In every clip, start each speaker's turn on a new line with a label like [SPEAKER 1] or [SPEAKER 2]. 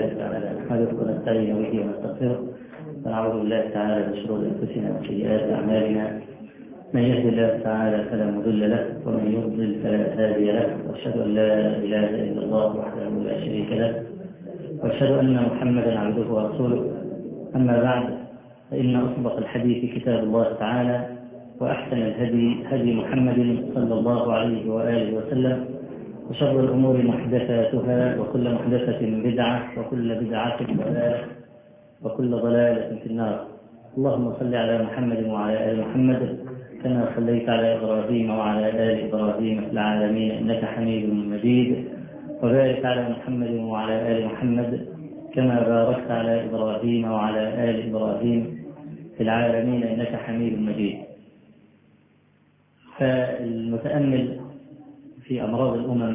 [SPEAKER 1] لله تعالى نحمده ونستعين به ونستغفره ونعوذ بالله تعالى من شرور انفسنا وسيئات اعمالنا. من يهد الله تعالى فلا مضل له ومن يضلل فلا هادي له، واشهد ان لا اله الا الله وحده لا شريك له، واشهد ان محمدا عبده ورسوله. اما بعد، فان اصدق الحديث كتاب الله تعالى، واحسن الهدي هدي محمد صلى الله عليه واله وسلم، وشر الامور محدثاتها، وكل محدثه بدعه، وكل بدعه ضلاله، وكل ضلاله في النار. اللهم صل على محمد وعلى ال محمد كما صليت على ابراهيم وعلى ال ابراهيم في العالمين انك حميد مجيد، وبارك على محمد وعلى ال محمد كما باركت على ابراهيم وعلى ال ابراهيم في العالمين انك حميد مجيد. فالمتامل في امراض الامم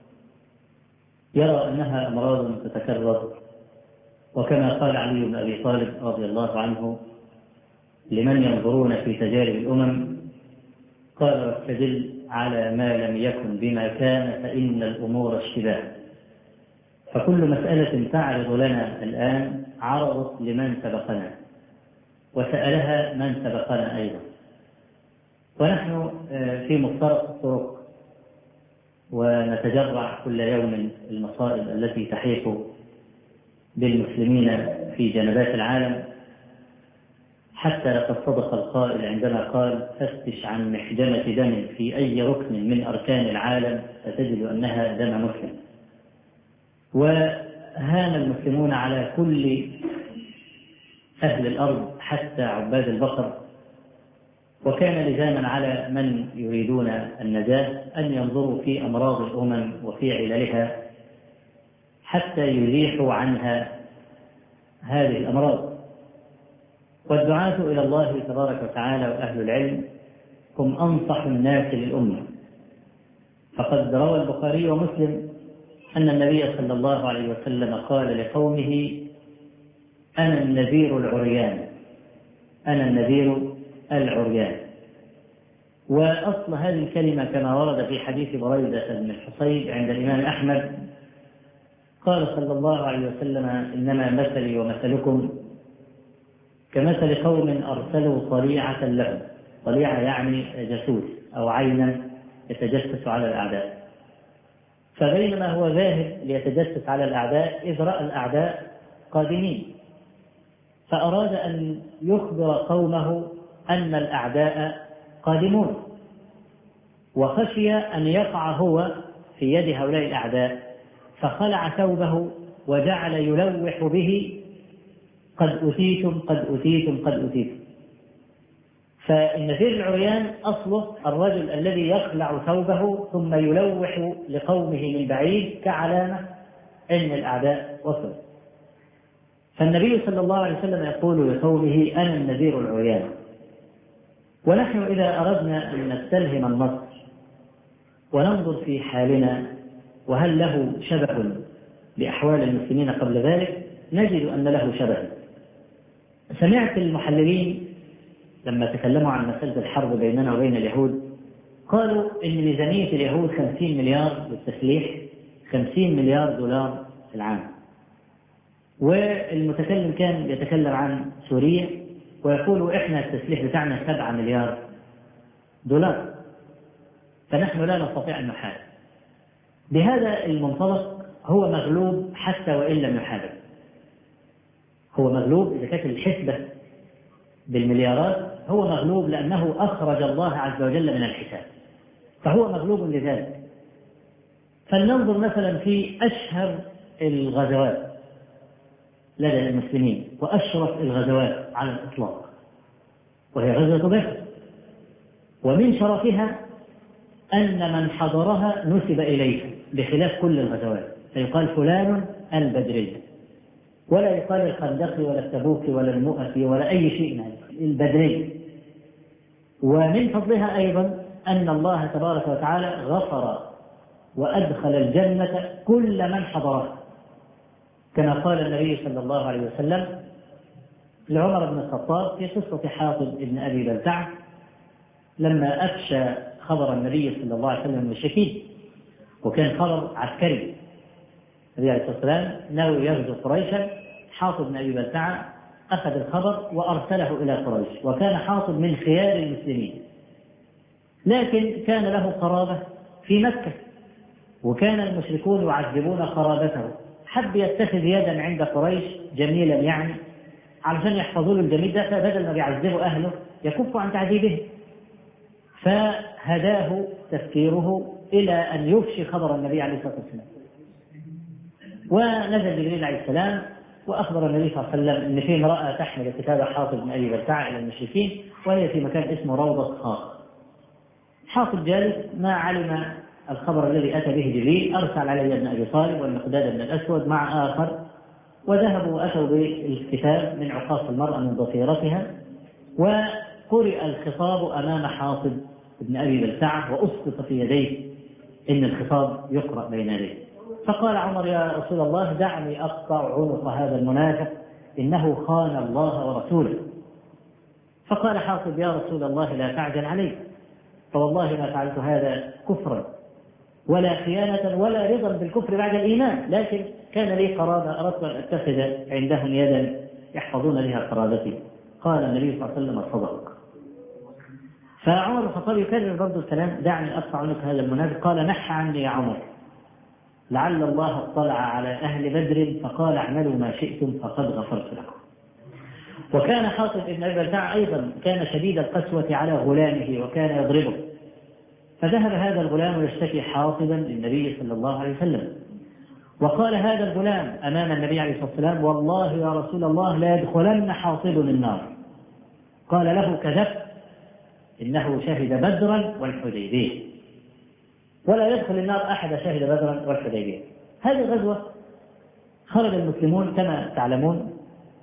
[SPEAKER 1] يرى انها امراض تتكرر، وكما قال علي بن ابي طالب رضي الله عنه لمن ينظرون في تجارب الامم، قال: واستدل على ما لم يكن بما كان فان الامور اشتباه. فكل مساله تعرض لنا الان عرضت لمن سبقنا، وسالها من سبقنا ايضا، ونحن في مفترق الطرق، ونتجرع كل يوم المصائب التي تحيق بالمسلمين في جنبات العالم، حتى لقد صدق القائل عندما قال: فتش عن محجمة دم في أي ركن من أركان العالم فتجد أنها دم مسلم. وهان المسلمون على كل أهل الأرض حتى عباد البقر، وكان لزاما على من يريدون النجاة أن ينظروا في أمراض الأمم وفي عللها حتى يزيحوا عنها هذه الأمراض. والدعاة إلى الله تبارك وتعالى وأهل العلم هم أنصح الناس للأمة، فقد روى البخاري ومسلم أن النبي صلى الله عليه وسلم قال لقومه: أنا النذير العريان، أنا النذير العريان. وأصل هذه الكلمة كما ورد في حديث بريدة بن الحصيب عند الإمام أحمد، قال صلى الله عليه وسلم: إنما مثلي ومثلكم كمثل قوم أرسلوا طليعة لهم. طليعة يعني جاسوس أو عينا يتجسس على الأعداء، فبينما هو ذاهب ليتجسس على الأعداء إذ رأى الأعداء قادمين، فأراد أن يخبر قومه أن الأعداء قادمون، وخشي أن يقع هو في يد هؤلاء الأعداء، فخلع ثوبه وجعل يلوح به: قد أتيتم قد أتيتم قد أتيتم. فالنذير العريان أصله الرجل الذي يخلع ثوبه ثم يلوح لقومه من بعيد كعلامة أن الأعداء وصلوا. فالنبي صلى الله عليه وسلم يقول لقومه: أنا النذير العريان. ونحن إذا أردنا أن نستلهم النص وننظر في حالنا وهل له شبه بأحوال المسلمين قبل ذلك، نجد أن له شبه. سمعت المحللين لما تكلموا عن مسألة الحرب بيننا وبين اليهود قالوا إن ميزانية اليهود 50 مليار للتسليح، 50 مليار دولار في العام. والمتكلم كان يتكلم عن سوريا ويقول: إحنا التسليح بتاعنا 7 مليار دولار، فنحن لا نستطيع أن نحارب. بهذا المنطلق هو مغلوب حتى وإن لم يحارب. هو مغلوب إذا كانت الحسبة بالمليارات، هو مغلوب لأنه أخرج الله عز وجل من الحساب، فهو مغلوب لذلك. فلننظر مثلا في أشهر الغزوات لدى المسلمين وأشرف الغزوات على الإطلاق، وهي غزوة بدر، ومن شرفها أن من حضرها نسب إليه بخلاف كل الغزوات، فيقال فلان البدري، ولا يقال الخندق ولا التبوك ولا المؤتي ولا أي شيء من البدري. ومن فضلها أيضا أن الله تبارك وتعالى غفر وأدخل الجنة كل من حضرها، كما قال النبي صلى الله عليه وسلم لعمر بن الخطاب في قصة حاطب بن أبي بلتعة لما أفشى خبر النبي صلى الله عليه وسلم المشركين، وكان خبر عسكري النبي عليه الصلاة والسلام ناوي يغزو قريشا. حاطب بن أبي بلتعة أخذ الخبر وأرسله إلى قريش، وكان حاطب من خيار المسلمين، لكن كان له قرابة في مكة، وكان المشركون يعذبون قرابته. حب يتخذ يدا عند قريش جميلا يعني علشان يحفظوا له الجميل ده، فبدل ما بيعذبوا أهله يكفوا عن تعذيبه. فهداه تفكيره إلى أن يفشي خبر النبي عليه الصلاة والسلام. ونزل جبريل عليه السلام وأخبر النبي صلى الله عليه وسلم أن في امرأة تحمل كتاب حاطب بن أبي بلتعة إلى المشركين، وهي في مكان اسمه روضة خاخ. حاطب جالس ما علم الخبر الذي أتى به جبريل، أرسل علي بن أبي طالب والمقداد بن الأسود مع آخر، وذهبوا وأتوا بالكتاب من عقاص المرأة من ضفيرتها، وقرئ الخطاب أمام حاطب بن أبي بلتعة، وأسقط في يديه إن الخطاب يقرأ بين يديه. فقال عمر: يا رسول الله دعني أقطع عنق هذا المنافق، إنه خان الله ورسوله. فقال حاطب: يا رسول الله لا تعجل علي، فوالله ما فعلت هذا كفرا ولا خيانة ولا رضا بالكفر بعد الإيمان، لكن كان لي قرابة أردت أن أتخذ عندهم يدا يحفظون بها قرابتي. قال النبي صلى الله عليه وسلم: صدق. فعمر بن الخطاب يكرر برضه الكلام: دعني أقطع عنق هذا المنافق. قال: نح عني يا عمر، لعل الله اطلع على أهل بدر فقال اعملوا ما شئتم فقد غفرت لكم. وكان حاطب بن أبي بلتعة أيضا كان شديد القسوة على غلامه وكان يضربه، فذهب هذا الغلام يشتكي حاطبا للنبي صلى الله عليه وسلم، وقال هذا الغلام أمام النبي عليه الصلاة والسلام: والله يا رسول الله لا يدخلن حاطب النار. قال له: كذبت، إنه شهد بدرا والحديبية، ولا يدخل النار أحد شهد بدرا والحديبية. هذه الغزوة خرج المسلمون كما تعلمون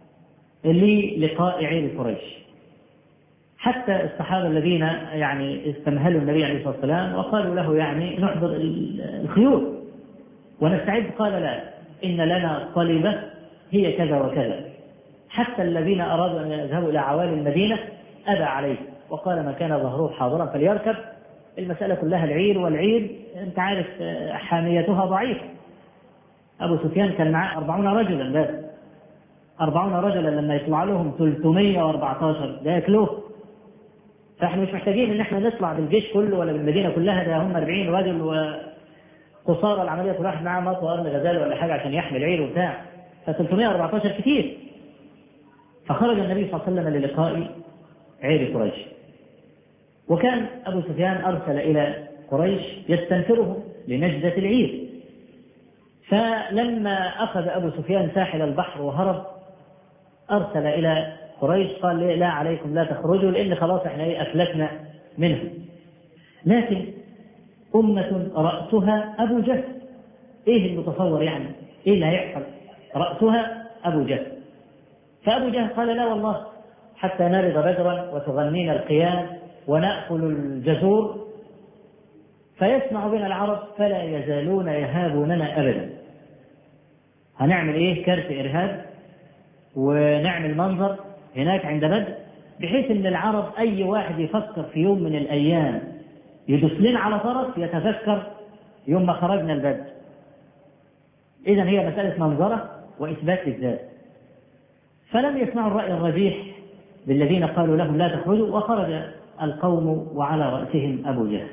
[SPEAKER 1] للقاء عير قريش، حتى الصحابة الذين يعني استمهلوا النبي عليه الصلاة والسلام وقالوا له يعني نحضر الخيول ونستعد، قال: لا، إن لنا طلبة هي كذا وكذا. حتى الذين أرادوا أن يذهبوا إلى عوالي المدينة أبى عليه وقال: ما كان ظهره حاضرا فليركب. المسألة كلها العير، والعير أنت عارف حاميتها ضعيفة. أبو سفيان كان معه 40 رجلا، بس 40 رجلا لما يطلع لهم 314 ده يكلوه. فاحنا مش محتاجين ان احنا نطلع بالجيش كله ولا بالمدينة كلها، ده هم 40 رجل وقصارى العملية كل واحد معاه مطوى قرن غزال ولا حاجة عشان يحمل عير وبتاع، ف 314 كتير. فخرج النبي صلى الله عليه وسلم للقاء عير قريش، وكان أبو سفيان أرسل إلى قريش يستنفرهم لنجدة العير. فلما أخذ أبو سفيان ساحل البحر وهرب أرسل إلى قريش قال: لا عليكم لا تخرجوا، لأن خلاص احنا أفلتنا منهم. لكن أمة رأسها أبو جهل، إيه المتصور يعني؟ إيه اللي هيحصل؟ رأسها أبو جهل. فأبو جهل قال: لا والله حتى نرد بدرا وتغنينا القيام ونأكل الجزور فيسمع بنا العرب فلا يزالون يهابوننا أبدا. هنعمل إيه؟ كارت إرهاب ونعمل منظر هناك عند بدر، بحيث أن العرب أي واحد يفكر في يوم من الأيام يدوس لنا على طرف يتذكر يوم ما خرجنا البدر. إذن هي مسألة منظرة وإثبات للذات. فلم يسمعوا الرأي الرجيح بالذين قالوا لهم لا تخرجوا، وخرج القوم وعلى رأسهم أبو جهل.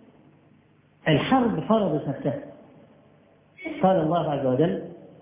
[SPEAKER 1] الحرب فرضت نفسها. قال الله عز وجل: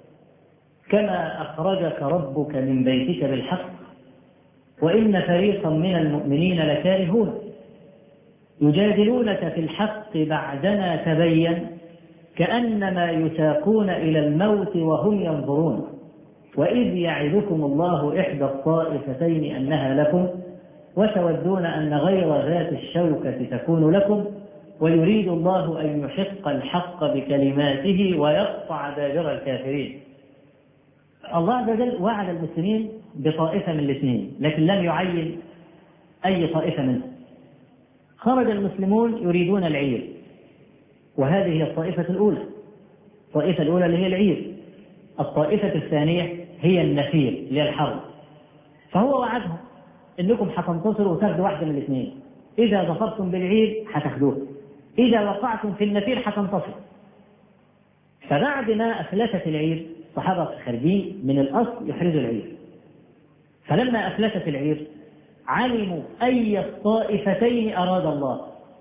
[SPEAKER 1] كما أخرجك ربك من بيتك بالحق وإن فريقا من المؤمنين لكارهون يجادلونك في الحق بعدما تبين كأنما يساقون إلى الموت وهم ينظرون وإذ يعدكم الله إحدى الطائفتين أنها لكم وتودون أن غير ذات الشوكة تكون لكم ويريد الله أن يحق الحق بكلماته ويقطع دابر الكافرين. الله عز وجل وعد المسلمين بطائفة من الاثنين، لكن لم يعين أي طائفة منهم. خرج المسلمون يريدون العير، وهذه هي الطائفة الأولى. الطائفة الأولى اللي هي العير. الطائفة الثانية هي النفير اللي هي الحرب. فهو وعدهم إنكم حتنتصروا وتاخدوا واحدة من الاثنين، إذا ظفرتم بالعير حتاخدوه، إذا وقعتم في النفير حتنتصروا. فبعد ما أفلتت العير الصحابة خارجين من الأصل يحرزوا العير، فلما أفلتت العير علموا أي الطائفتين أراد الله،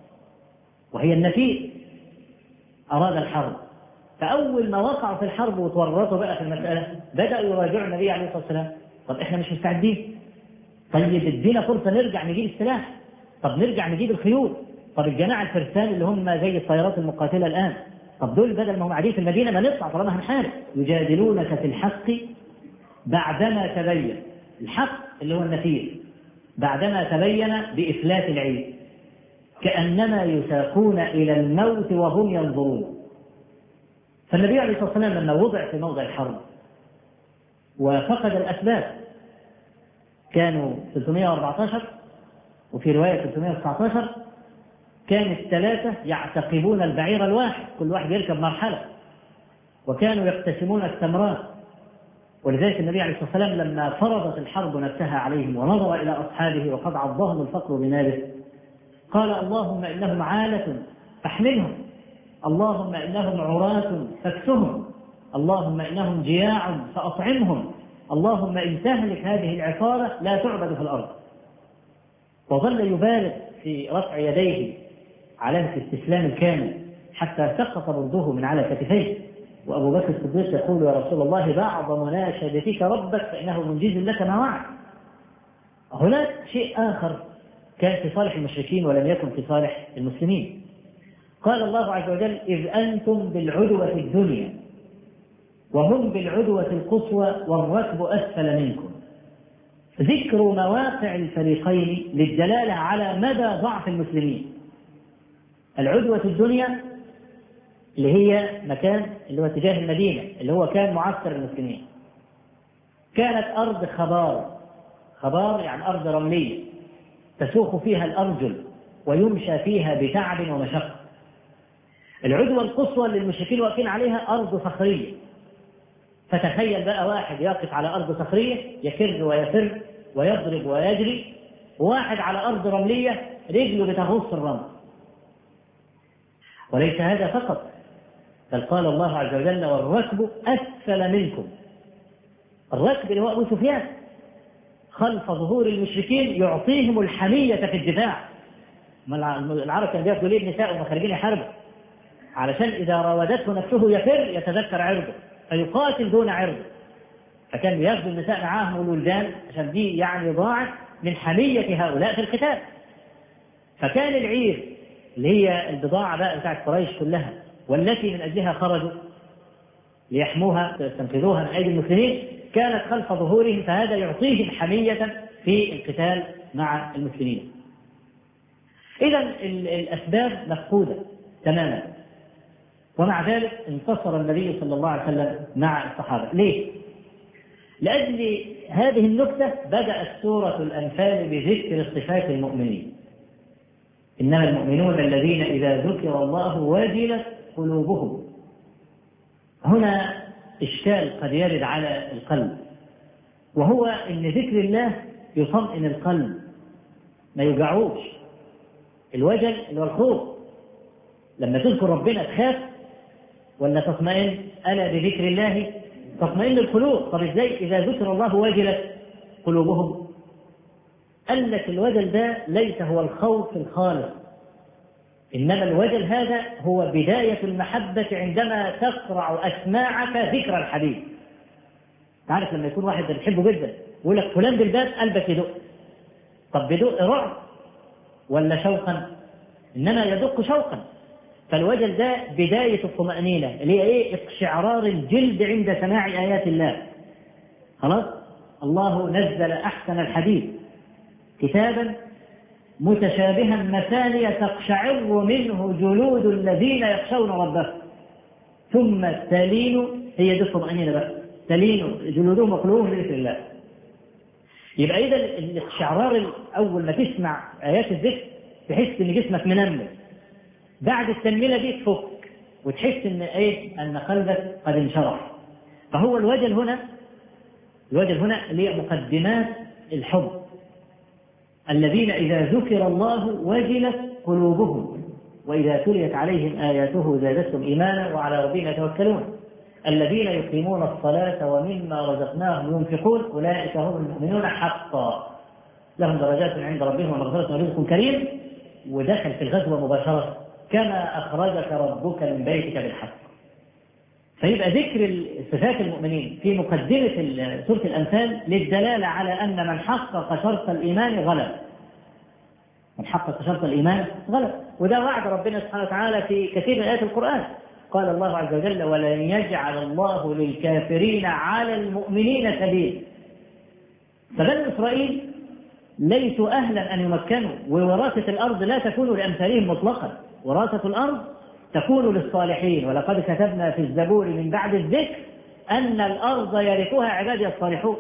[SPEAKER 1] وهي النفير أراد الحرب. فأول ما وقعوا في الحرب وتورطوا بقى في المسألة بدأوا يراجعوا النبي عليه الصلاة والسلام. طب إحنا مش مستعدين، طيب ادينا فرصة نرجع نجيب السلاح، طب نرجع نجيب الخيول، طب الجماعة الفرسان اللي هم زي الطيارات المقاتلة الآن، طب دول بدل ما هم قاعدين في المدينة ما نطلع طالما هنحارب. يجادلونك في الحق بعدما تبين، الحق اللي هو النفير بعدما تبين بإفلات العير، كأنما يساقون إلى الموت وهم ينظرون. فالنبي عليه الصلاة والسلام لما وضع في موضع الحرب وفقد الأسباب، كانوا 314 وفي رواية 319، كان الثلاثة يعتقبون البعير الواحد، كل واحد يركب مرحلة، وكانوا يقتسمون التمرات. ولذلك النبي عليه الصلاة والسلام لما فرضت الحرب نفسها عليهم ونظر إلى أصحابه وقد عضهم الفقر بناره قال: اللهم إنهم عالة فاحملهم، اللهم إنهم عراة فاكسهم، اللهم إنهم جياع فأطعمهم، اللهم إن تهلك هذه العصارة لا تعبد في الأرض. وظل يبالغ في رفع يديه علامة الاستسلام الكامل حتى سقط برده من على كتفيه. وأبو بكر الصديق يقول: يا رسول الله بعض مناشدتك ربك فإنه منجز لك ما وعد. هناك شيء آخر كان في صالح المشركين ولم يكن في صالح المسلمين. قال الله عز وجل: إذ أنتم بالعدوة الدنيا وهم بالعدوة القصوى والركب أسفل منكم. ذكر مواقع الفريقين للدلالة على مدى ضعف المسلمين. العدوة الدنيا اللي هي مكان اللي هو اتجاه المدينة اللي هو كان معسكر المسلمين، كانت أرض خبار، خبار يعني أرض رملية تسوق فيها الأرجل ويمشى فيها بتعب ومشقة. العدوة القصوى اللي المشركين واقفين عليها أرض صخرية، فتخيل بقى واحد يقف على أرض صخرية يكر ويفر ويضرب ويجري، وواحد على أرض رملية رجله بتغوص الرمل. وليس هذا فقط، بل قال الله عز وجل: والركب أسفل منكم. الركب اللي هو أبو سفيان خلف ظهور المشركين يعطيهم الحمية في الدفاع. العرب كانوا بياخدوا ليه النساء وهم خارجين يحاربوا علشان إذا راودته نفسه يفر يتذكر عرضه فيقاتل دون عرضه، فكانوا ياخذوا النساء معاهم والولدان عشان دي يعني ضاعت من حمية هؤلاء في القتال. فكان العير اللي هي البضاعة بقى بتاعت قريش كلها والتي من أجلها خرجوا ليحموها ويستنقذوها من أيدي المسلمين كانت خلف ظهورهم، فهذا يعطيهم حمية في القتال مع المسلمين. إذن الأسباب مفقودة تماما، ومع ذلك انتصر النبي صلى الله عليه وسلم مع الصحابة. ليه؟ لأجل هذه النكتة بدأت سورة الأنفال بذكر صفات المؤمنين. إنما المؤمنون الذين إذا ذكر الله وجلت قلوبهم. هنا إشكال قد يرد على القلب، وهو إن ذكر الله يطمئن القلب ما يوجعوش. الوجل اللي هو الخوف، لما تذكر ربنا تخاف ولا تطمئن؟ ألا بذكر الله تطمئن القلوب. طب إزاي إذا ذكر الله وجلت قلوبهم؟ قال لك الوجل ده ليس هو الخوف الخالص، إنما الوجل هذا هو بداية المحبة عندما تقرع أسماعك ذكر الحبيب. تعرف لما يكون واحد بتحبه جدا يقول لك فلان بالباب قلبك يدق، طب بيدق رعب ولا شوقا؟ إنما يدق شوقا. فالوجل ده بداية الطمأنينة اللي هي إيه؟ اقشعرار الجلد عند سماع آيات الله. خلاص، الله نزل أحسن الحديث كتابا متشابها مثانية تقشعر منه جلود الذين يخشون ربهم ثم تلين، هي دي الطمأنينة بقى، تلين جلودهم وقلوبهم بذكر الله. يبقى إذا الاقشعرار أول ما تسمع آيات الذكر تحس إن جسمك منمل، بعد التنميلة دي تفك وتحس إن إيه؟ أن قلبك قد انشرح. فهو الوجل هنا، الوجل هنا اللي هي مقدمات الحب، الذين إذا ذكر الله وجلت قلوبهم وإذا تليت عليهم آياته زادتهم إيمانا وعلى ربهم يتوكلون. الذين يقيمون الصلاة ومما رزقناهم ينفقون أولئك هم المؤمنون حقا لهم درجات عند ربهم ومغفرة ورزق كريم. ودخل في الغزوة مباشرة كما أخرجك ربك من بيتك بالحق. فيبقى ذكر صفات المؤمنين في مقدمة سورة الأنفال للدلالة على أن من حقق شرط الإيمان غلب. من حقق شرط الإيمان غلب، وده وعد ربنا سبحانه وتعالى في كثير من آيات القرآن. قال الله عز وجل: ولن يجعل الله للكافرين على المؤمنين سبيل. فبنو إسرائيل ليسوا أهلا أن يمكنوا، ووراثة الأرض لا تكون لأمثالهم مطلقا، وراثة الأرض تكون للصالحين. ولقد كتبنا في الزبور من بعد الذكر أن الأرض يرثها عبادي الصالحون.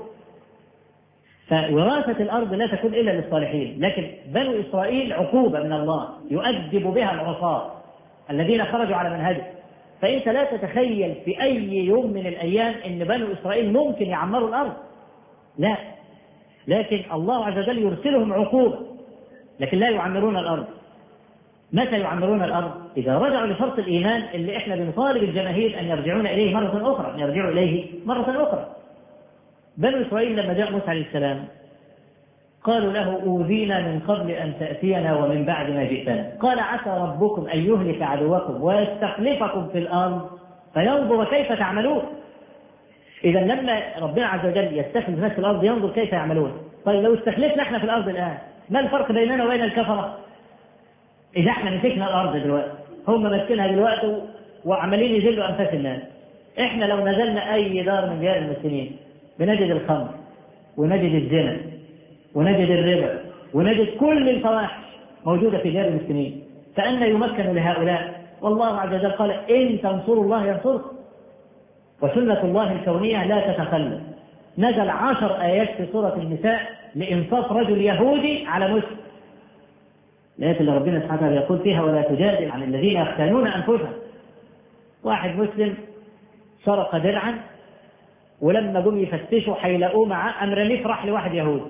[SPEAKER 1] فوراثة الأرض لا تكون إلا للصالحين، لكن بنو إسرائيل عقوبة من الله يؤدب بها العصاة الذين خرجوا على منهجه. فأنت لا تتخيل في أي يوم من الأيام أن بنو إسرائيل ممكن يعمروا الأرض، لا، لكن الله عز وجل يرسلهم عقوبة، لكن لا يعمرون الأرض. متى يعمرون الأرض؟ إذا رجعوا لشرط الإيمان اللي إحنا بنطالب الجماهير أن يرجعون إليه مرة أخرى، أن يرجعوا إليه مرة أخرى. بنو إسرائيل لما جاء موسى عليه السلام قالوا له: أوذينا من قبل أن تأتينا ومن بعد ما جئتنا. قال: عسى ربكم أن يهلك عدوكم ويستخلفكم في الأرض فينظر كيف تعملون. إذا لما ربنا عز وجل يستخلف الناس في الأرض ينظر كيف يعملون. طيب لو استخلفنا احنا في الأرض الآن، ما الفرق بيننا وبين الكفرة؟ إذا احنا مسكنا الأرض دلوقتي، هم ماسكينها دلوقتي وعمالين يذلوا أنفاس الناس. احنا لو نزلنا أي دار من ديار المسلمين بنجد الخمر ونجد الزنا ونجد الربا ونجد كل الفواحش موجودة في ديار المسلمين، فأن يمكن لهؤلاء؟ والله عز وجل قال: إن تنصروا الله ينصركم، وسنة الله الكونية لا تتخلف. نزل 10 آيات في سورة النساء لإنصاف رجل يهودي على مسلم، الآيات اللي ربنا سبحانه وتعالى يقول فيها: ولا تجادل عن الذين يختانون أنفسهم. واحد مسلم سرق درعا، ولما جم يفتشوا حيلاقوه معاه، أم رميه راح لواحد يهودي،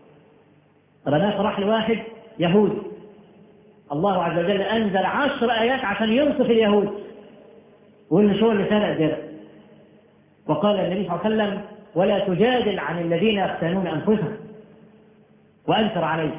[SPEAKER 1] رماه راح لواحد يهودي. الله عز وجل أنزل 10 آيات عشان ينصف اليهود وإن شو اللي سرق درع. وقال النبي صلى الله عليه وسلم: ولا تجادل عن الذين يختانون أنفسهم، وأنكر عليه.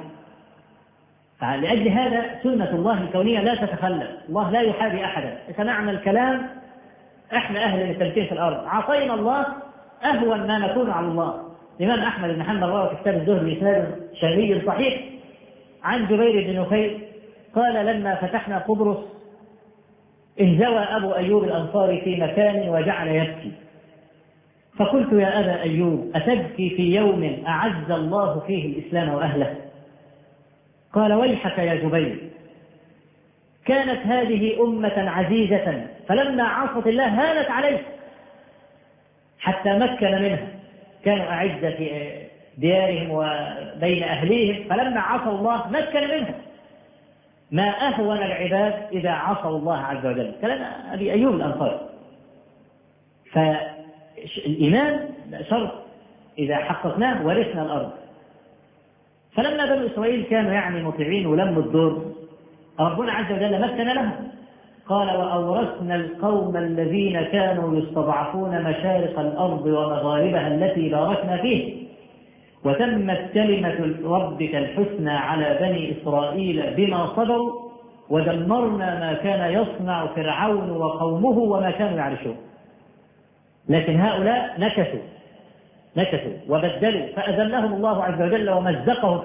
[SPEAKER 1] فلأجل هذا سنة الله الكونية لا تتخلف، الله لا يحابي أحدا. سمعنا الكلام، احنا أهل للتمكين في الأرض، عصينا الله أهون ما نكون على الله. الإمام أحمد بن حنبل روى في كتاب الزهد بإسناد شهري صحيح عن جبير بن نفيل قال: لما فتحنا قبرص انزوى أبو أيوب الأنصاري في مكان وجعل يبكي، فقلت: يا أبا أيوب، أتبكي في يوم أعز الله فيه الإسلام وأهله؟ قال: ويحك يا جبير، كانت هذه أمة عزيزة فلما عصت الله هانت عليه حتى مكن منها، كانوا أعزة في ديارهم وبين أهليهم، فلما عصوا الله مكن منها. ما أهون العباد إذا عصوا الله عز وجل. كلام أبي أيوب الأنصاري. فالإيمان شرط إذا حققناه ورثنا الأرض. فلما بنو إسرائيل كانوا مطيعين ولموا الدور، ربنا عز وجل مكن لهم. قال: وأورثنا القوم الذين كانوا يستضعفون مشارق الأرض ومغاربها التي باركنا فيه، وتمت كلمة ربك الحسنى على بني إسرائيل بما صبروا ودمرنا ما كان يصنع فرعون وقومه وما كانوا يعرشون. لكن هؤلاء نكثوا وبدلوا، فأذلهم الله عز وجل ومزقهم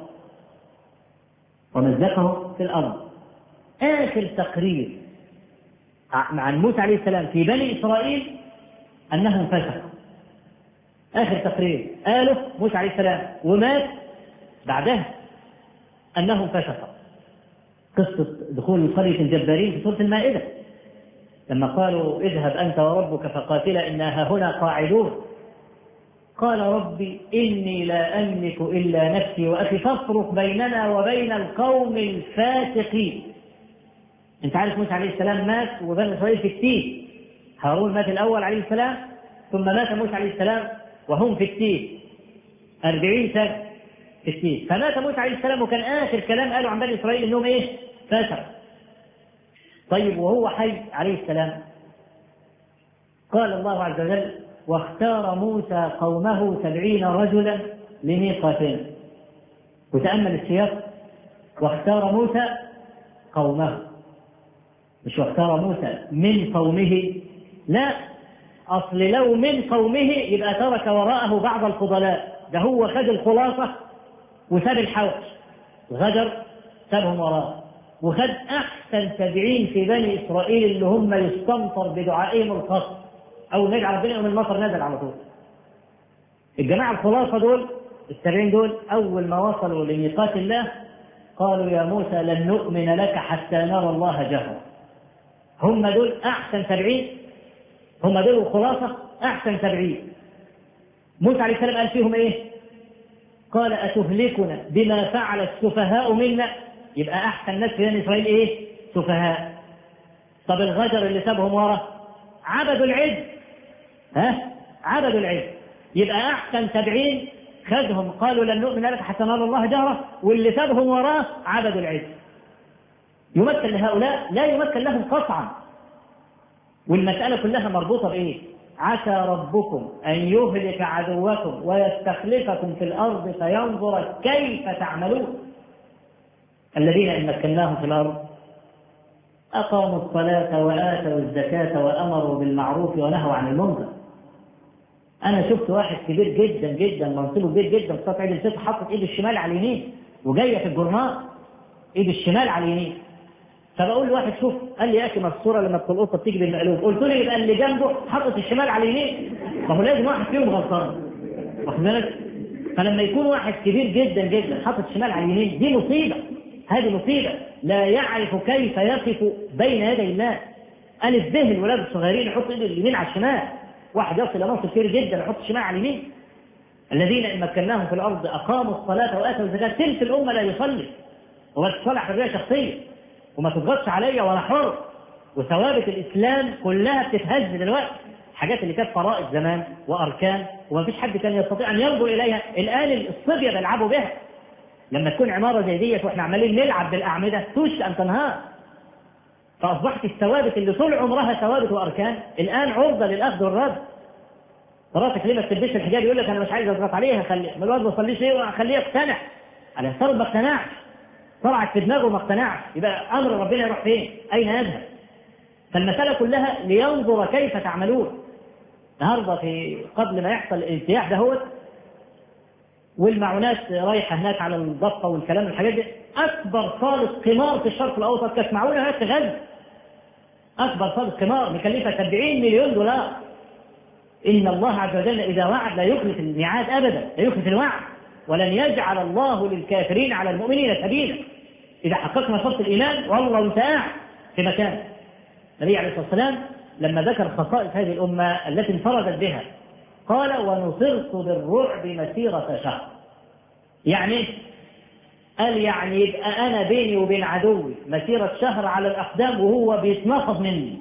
[SPEAKER 1] في الأرض. آخر تقرير عن موسى عليه السلام في بني إسرائيل أنهم فسقوا. آخر تقرير قاله موسى عليه السلام ومات بعدها أنهم فسقوا. قصة دخول قرية الجبارين في سورة المائدة لما قالوا: اذهب أنت وربك فقاتلا إنا هنا قاعدون. قال: ربي إني لا أملك إلا نفسي وأخي فافرق بيننا وبين القوم الفاسقين. أنت عارف موسى عليه السلام مات وبني إسرائيل في التيه. هارون مات الأول عليه السلام، ثم مات موسى عليه السلام وهم في التيه 40 سنة في التيه. فمات موسى عليه السلام وكان آخر كلام قالوا عن بني إسرائيل إنهم فاسق. طيب وهو حي عليه السلام قال الله عز وجل: واختار موسى قومه 70 رجلا لميقاتنا. وتأمل السياق: واختار موسى قومه، مش واختار موسى من قومه، لا، أصل لو من قومه يبقى ترك وراءه بعض الفضلاء، ده هو خد الخلاصة وساب الحوش، غدر سابهم وراءه، وخد أحسن 70 في بني إسرائيل اللي هم يستمطر بدعائهم الخاص، أو نجعل ربنا يوم المطر نزل على طول. الجماعة الخلاصة دول 70 دول أول ما وصلوا لميقات الله قالوا: يا موسى لن نؤمن لك حتى نرى الله جهرا. هم دول أحسن 70، هم دول الخلاصة أحسن 70. موسى عليه السلام قال فيهم إيه؟ قال: أتهلكنا بما فعل السفهاء منا. يبقى أحسن ناس في بني إسرائيل إيه؟ سفهاء. طب الغجر اللي سابهم ورا عبدوا العجل، عبدوا العجل. يبقى أحسن 70 خذهم قالوا: لن نؤمن لك حتى نرى الله جهرة، واللي سابهم وراه عبدوا العجل. يمثل لهؤلاء لا يمثل لهم قطعا. والمسألة كلها مربوطة بإيه؟ عسى ربكم أن يهلك عدوكم ويستخلفكم في الأرض فينظر كيف تعملون. الذين إن مكناهم في الأرض أقاموا الصلاة وآتوا الزكاة وأمروا بالمعروف ونهوا عن المنكر. أنا شفت واحد كبير جدا جدا، منصبه كبير جدا، في عيد الفطر حاطط إيد الشمال على اليمين، وجاية في الجرنال إيد الشمال على اليمين. فبقول لواحد: شوف، قال لي: يا أخي ما الصورة لما بتلقطها بتيجي بالمقلوب. قلت له: يبقى اللي جنبه حاطط الشمال على اليمين، فهو لازم واحد فيهم غلطان. واخد بالك؟ فلما يكون واحد كبير جدا جدا حاطط الشمال على اليمين دي مصيبة، هذه مصيبة. لا يعرف كيف يقف بين يدي الله. ألف به الولاد الصغيرين يحط إيد اليمين على الشمال، واحد يصل إلى منصب كبير جدا يحط الشمال على اليمين. الذين إن مكناهم في الأرض أقاموا الصلاة وآتوا الزكاة. تلك الأمة لا يصلي وما تصلح حرية شخصية وما تضغطش عليا ولا حر، وثوابت الإسلام كلها بتتهز دلوقتي. الحاجات اللي كانت فرائض زمان وأركان وما فيش حد كان يستطيع أن ينظر إليها، الآن الصبية بيلعبوا بها. لما تكون عمارة زي ديت وإحنا عمالين نلعب بالأعمدة توشك أن تنهار. فأصبحت الثوابت اللي طول عمرها ثوابت وأركان الآن عرضة للأخذ والرد. مراتك ليه ما تلبسش الحجاب؟ يقول لك أنا مش عايز أضغط عليها، ما الواد ما يصليش ليه؟ خليه يقتنع. على افترض ما اقتنعش، طلعت في دماغه ما اقتنعش، يبقى أمر ربنا يروح فين؟ أين يذهب؟ فالمسألة كلها لينظر كيف تعملون. النهارده في قبل ما يحصل الانتياح دهوت والمعونات رايحة هناك على الضفة والكلام الحاجات دي، أكبر صالة قمار في الشرق الأوسط كانت معونة هناك في غزة. أكبر صالة قمار مكلفة 70 مليون دولار. إن الله عز وجل إذا وعد لا يخلف الميعاد أبدا، لا يخلف الوعد، ولن يجعل الله للكافرين على المؤمنين سبيلا. إذا حققنا شرط الإيمان والله أنت قاعد في مكان. النبي عليه الصلاة والسلام لما ذكر خصائص هذه الأمة التي انفردت بها قال: ونصرت بالرعب مسيرة شهر. يعني قال يعني يبقى أنا بيني وبين عدوي مسيرة شهر على الأقدام وهو بيتنفض مني.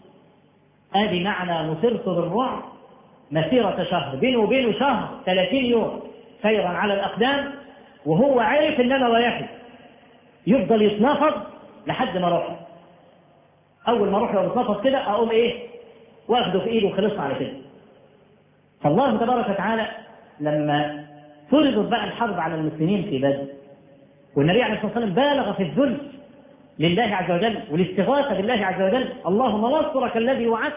[SPEAKER 1] هذه معنى نصرت بالرعب مسيرة شهر، بينه وبينه شهر 30 يوم سيرا على الأقدام، وهو عارف إن أنا رايح يفضل يتنفض لحد ما اروح. أول ما اروح لو اتنفض كده أقوم إيه؟ واخده في إيده وخلصنا على كده. فالله تبارك وتعالى لما فرضت بقى الحرب على المسلمين في بدر، والنبي عليه الصلاة والسلام بالغ في الذل لله عز وجل والاستغاثة بالله عز وجل: اللهم نصرك الذي وعدت،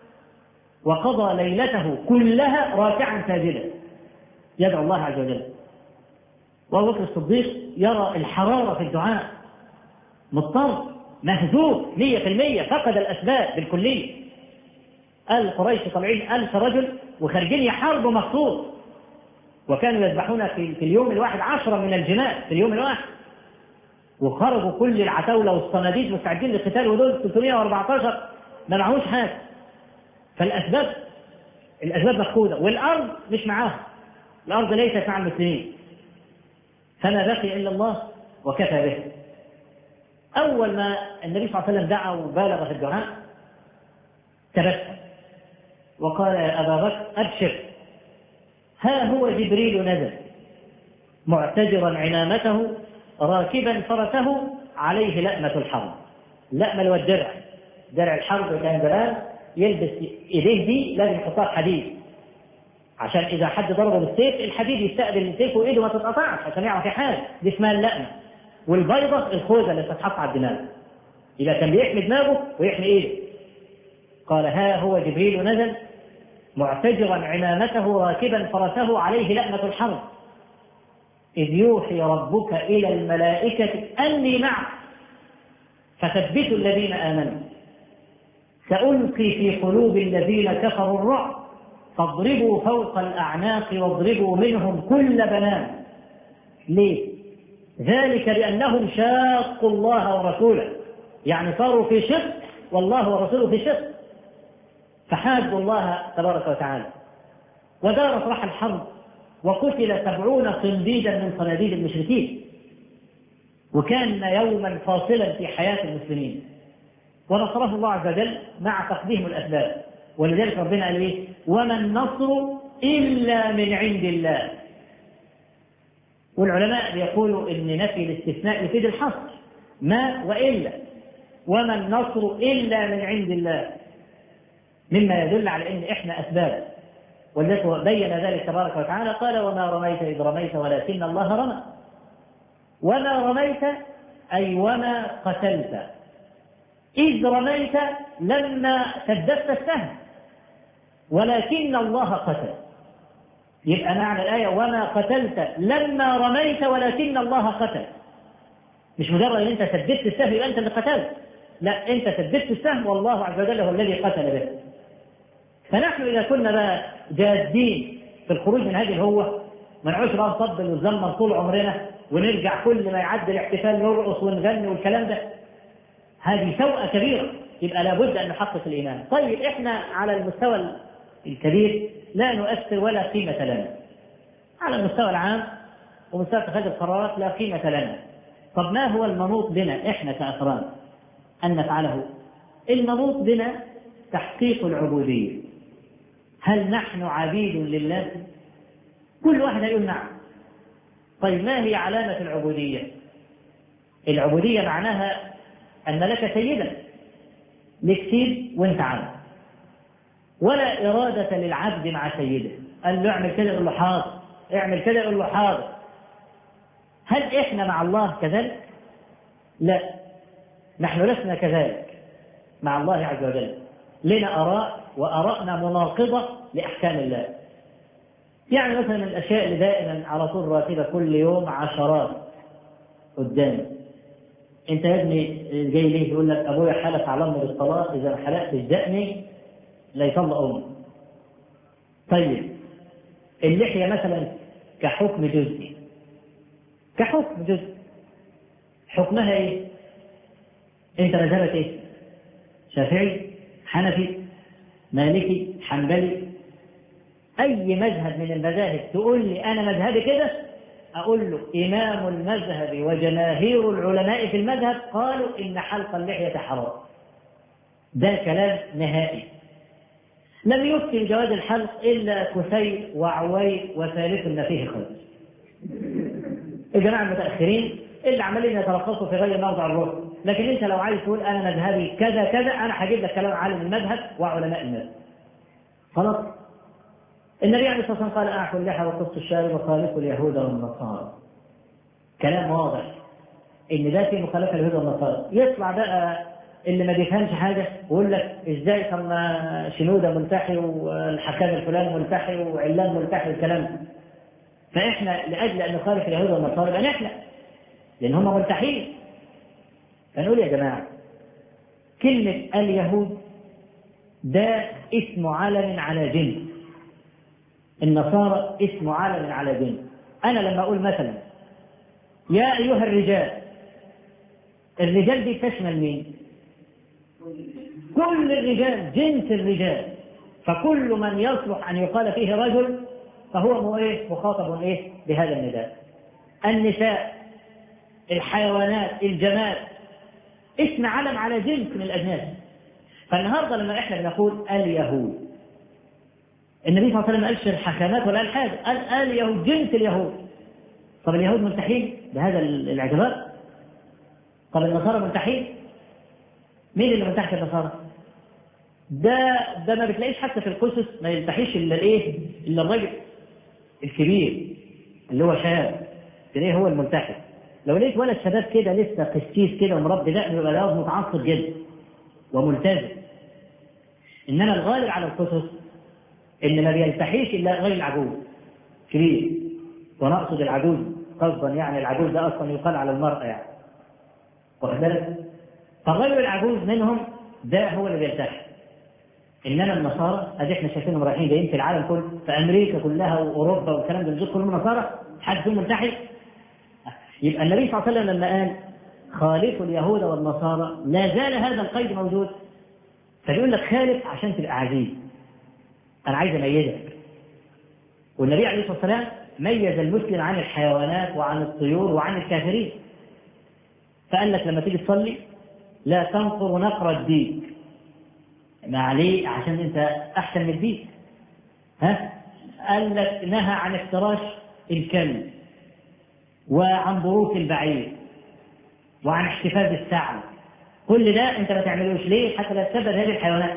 [SPEAKER 1] وقضى ليلته كلها راكعا ساجدا يدعو الله عز وجل. وأبو بكر الصديق يرى الحرارة في الدعاء، مضطر مهزوم 100%، فقد الأسباب بالكلية. قال قريش طالعين 1000 رجل وخارجين يحاربوا مخصوص، وكانوا يذبحون في اليوم الواحد 10 من الجمال في اليوم الواحد، وخرجوا كل العتاولة والصناديد مستعدين للقتال، ودول 314 ما معهوش حاجة. فالأسباب مفقودة، والأرض مش معاها، الأرض ليست مع المسلمين، فما بقي إلا الله وكفى به. أول ما النبي صلى الله عليه وسلم دعا وبالغ في الدعاء تبسم وقال: يا أبا بكر أبشر، ها هو جبريل نزل معتجرا عنامته راكبا فرسه عليه لأمة الحرب. لأمة والدرع، درع الحرب كان زمان يلبس ايديه دي لازم يحطها في حديد، عشان اذا حد ضربه بالسيف الحديد يستقبل السيف وايده ما تتقطعش عشان يعرف يحارب. دي اسمها اللقمه. والبيضه الخوذه اللي تتحط على الدماغ، اذا كان بيحمي دماغه ويحمي ايده. قال ها هو جبريل نزل معتجرا عمامته راكبا فرسه عليه لأمة الحرب إذ يوحي ربك إلى الملائكة أني معك فثبتوا الذين آمنوا سألقي في قلوب الذين كفروا الرعب فاضربوا فوق الأعناق واضربوا منهم كل بنان. ليه؟ ذلك بأنهم شاقوا الله ورسوله، يعني صاروا في شق والله ورسوله في شق، فحادوا الله تبارك وتعالى. ودارت راح الحرب وقتل 70 صنديدا من صناديد المشركين، وكان يوما فاصلا في حياة المسلمين، ونصره الله عز وجل مع تقديم الأسباب. ولذلك ربنا قال ايه؟ وما النصر إلا من عند الله. والعلماء يقولوا ان نفي الاستثناء يفيد الحصر، ما وإلا، وما النصر إلا من عند الله، مما يدل على ان احنا اسباب. والذي بين ذلك تبارك وتعالى قال وما رميت إذ رميت ولكن الله رمى. وما رميت أي وما قتلت إذ رميت لما سددت السهم، ولكن الله قتل. يبقى معنى الآية وما قتلت لما رميت ولكن الله قتل، مش مجرد ان انت سددت السهم يبقى انت اللي قتلت، لا، انت سددت السهم والله عز وجل هو الذي قتل به. فنحن إذا كنا بقى جادين في الخروج من هذه الهوة، ما نعوش بقى نطبل ونزمر طول عمرنا ونرجع كل ما يعدي الاحتفال نرقص ونغني والكلام ده، هذه سوءة كبيرة. يبقى لابد أن نحقق الإيمان. طيب إحنا على المستوى الكبير لا نؤثر ولا قيمة لنا، على المستوى العام ومستوى اتخاذ القرارات لا قيمة لنا. طب ما هو المنوط بنا إحنا كأفراد أن نفعله؟ المنوط بنا تحقيق العبودية. هل نحن عبيد لله؟ كل واحد يقول نعم. طيب ما هي علامة العبودية؟ العبودية معناها أن لك سيدا، لك سيد وانت عبد، ولا إرادة للعبد مع سيده. قال له اعمل كده يقول له حاضر، اعمل كده يقول له حاضر. هل إحنا مع الله كذلك؟ لا، نحن لسنا كذلك مع الله عز وجل. لنا آراء وآراءنا مناقضة لأحكام الله. يعني مثلا من الأشياء اللي دائما على طول راتبة كل يوم عشرات قدامي، أنت يا ابني جاي ليه؟ يقول لك أبويا حلف على أمي بالطلاق، إذا ما حلقتش دقني لا يطلق أمي. طيب اللحية مثلا كحكم جزئي، كحكم جزئي حكمها إيه؟ أنت مذهبك إيه؟ شافعي، حنفي، مالكي، حنبلي، أي مذهب من المذاهب تقول لي أنا مذهبي كده، أقول له إمام المذهب وجماهير العلماء في المذهب قالوا إن حلق اللحية حرام. ده كلام نهائي. لم يفتي بجواز الحلق إلا كثير وعوي وثالث فيه خلق. الجماعة المتأخرين اللي عمالين يترخصوا في غير موضع الركن. لكن انت لو عايز تقول انا مذهبي كذا كذا، انا هجيب لك كلام عالم المذهب وعلماء المذهب. خلاص. النبي عليه الصلاه والسلام قال اعفوا اللحى وقصوا الشارب وخالفوا اليهود والنصارى. كلام واضح ان ده في مخالفه اليهود والنصارى. يطلع بقى اللي ما بيفهمش حاجه ويقول لك ازاي طب ما شنوده ملتحي والحكام الفلاني ملتحي وعلان ملتحي والكلام. فاحنا لاجل ان نخالف اليهود والنصارى يبقى نحلق لان هم ملتحين. فنقول يا جماعة كلمة اليهود ده اسم علم على جنس، النصارى اسم علم على جنس. أنا لما أقول مثلا يا أيها الرجال، الرجال دي تشمل مين؟ كل الرجال، جنس الرجال. فكل من يصلح أن يقال فيه رجل فهو مخاطب بهذا النداء. النساء، الحيوانات، الجماد، اسم علم على جنس من الأجناس. فالنهارده لما احنا بنقول اليهود، النبي صلى الله عليه وسلم ما قالش الحكامات ولا الحاجة، قال اليهود، جنس اليهود. طب اليهود ملتحين بهذا الاعتبار؟ طب النصارى ملتحين؟ مين اللي ملتحي النصارى؟ ده ما بتلاقيش حتى في القصص، ما يلتحيش الا الايه؟ الا الراجل الكبير اللي هو شاب، تلاقيه هو الملتحي. لو لقيت ولد شباب كده لسه قسيس كده ومربي دقن يبقى ده متعصب جدا وملتزم. انما الغالب على القصص ان ما بيلتحيش الا غير العجوز كبير، وانا اقصد العجوز قصدا يعني العجوز ده اصلا يقال على المرأة يعني، واخد بالك؟ فغير العجوز منهم ده هو اللي بيلتحي. انما النصارى ادي احنا شايفينهم رايحين جايين في العالم كله، في امريكا كلها واوروبا والكلام ده دول كلهم نصارى، حد فيهم ملتحي؟ يبقى النبي صلى الله عليه وسلم لما قال خالفوا اليهود والنصارى لا زال هذا القيد موجود. فبيقول لك خالف عشان تبقى عزيز، انا عايز اميزك. والنبي عليه الصلاه والسلام ميز المسلم عن الحيوانات وعن الطيور وعن الكافرين. فقال لك لما تيجي تصلي لا تنقر نقر الديك، ما عليه عشان انت احسن من الديك. قال لك نهى عن افتراش الكلب وعن ضروس البعير وعن احتفاظ الثعلب. كل ده انت ما تعملوش ليه؟ حتى لا تسبب هذه الحيوانات.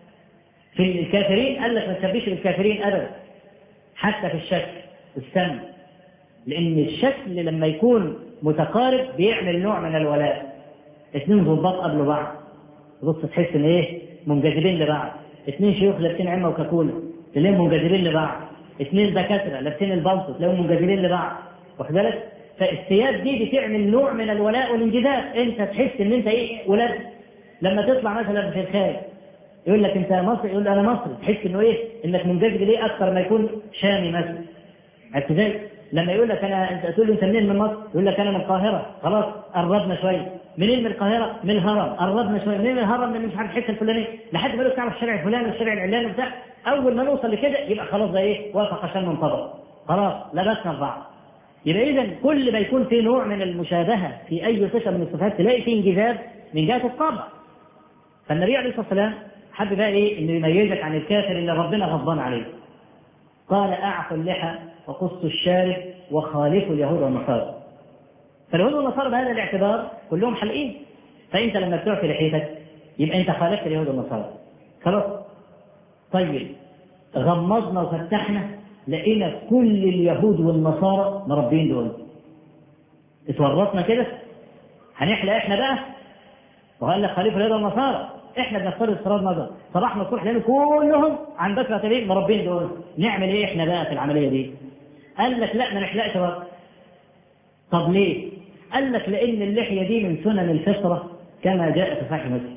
[SPEAKER 1] في الكافرين قال لك ما تسبيش الكافرين ابدا، حتى في الشكل والسم، لان الشكل لما يكون متقارب بيعمل نوع من الولاء. اثنين ضباط قبل بعض بص تحس ان ايه؟ منجذبين لبعض. اثنين شيوخ لابسين عمه وكاكوله تلاقيهم منجذبين لبعض. اثنين دكاتره لابسين البلطو تلاقيهم منجذبين لبعض، واخد بالك؟ فالثياب دي بتعمل نوع من الولاء والانجذاب، انت تحس ان انت ايه؟ ولاد. لما تطلع مثلا في الخارج يقول لك انت مصري، يقول انا مصري، تحس انه ايه؟ انك منجذب ليه اكثر ما يكون شامي مثلا. عرفت ازاي؟ لما يقول لك انت تقول له انت منين؟ من مصر، يقول لك انا من القاهره. خلاص قربنا شويه. منين من القاهره؟ من الهرم. قربنا شويه. منين من الهرم؟ من مش عارف الحته الفلانيه، لحد ما تعرف الشارع الفلاني والشارع العلاني وبتاع. اول ما نوصل لكده يبقى خلاص ده ايه؟ وافق عشان منطبق، خلاص لبسنا البعض. يبقى اذا كل ما يكون في نوع من المشابهه في اي صفه من الصفات تلاقي فيه انجذاب من جهه الطبع. فالنبي عليه الصلاه والسلام حب بقى ايه؟ انه يميزك عن الكافر اللي ربنا غضبان عليه. قال اعفوا اللحى وقصوا الشارب وخالفوا اليهود والنصارى. فاليهود والنصارى بهذا الاعتبار كلهم حلقين، فانت لما بتعفي لحيتك يبقى انت خالفت اليهود والنصارى. خلاص؟ طيب غمضنا وفتحنا لقينا كل اليهود والنصارى مربين دول. اتورطنا كده، هنحلق احنا بقى؟ وقال لك خليفه اليهود والنصارى، احنا بنفترض افتراض نظر، صباحنا الصبح لان كلهم عن بكره تبين مربين دول، نعمل ايه احنا بقى في العمليه دي؟ قال لك لا ما نحلقش بقى. طب ليه؟ قال لك لان اللحيه دي من سنن الفطره كما جاء في صحيح مسلم.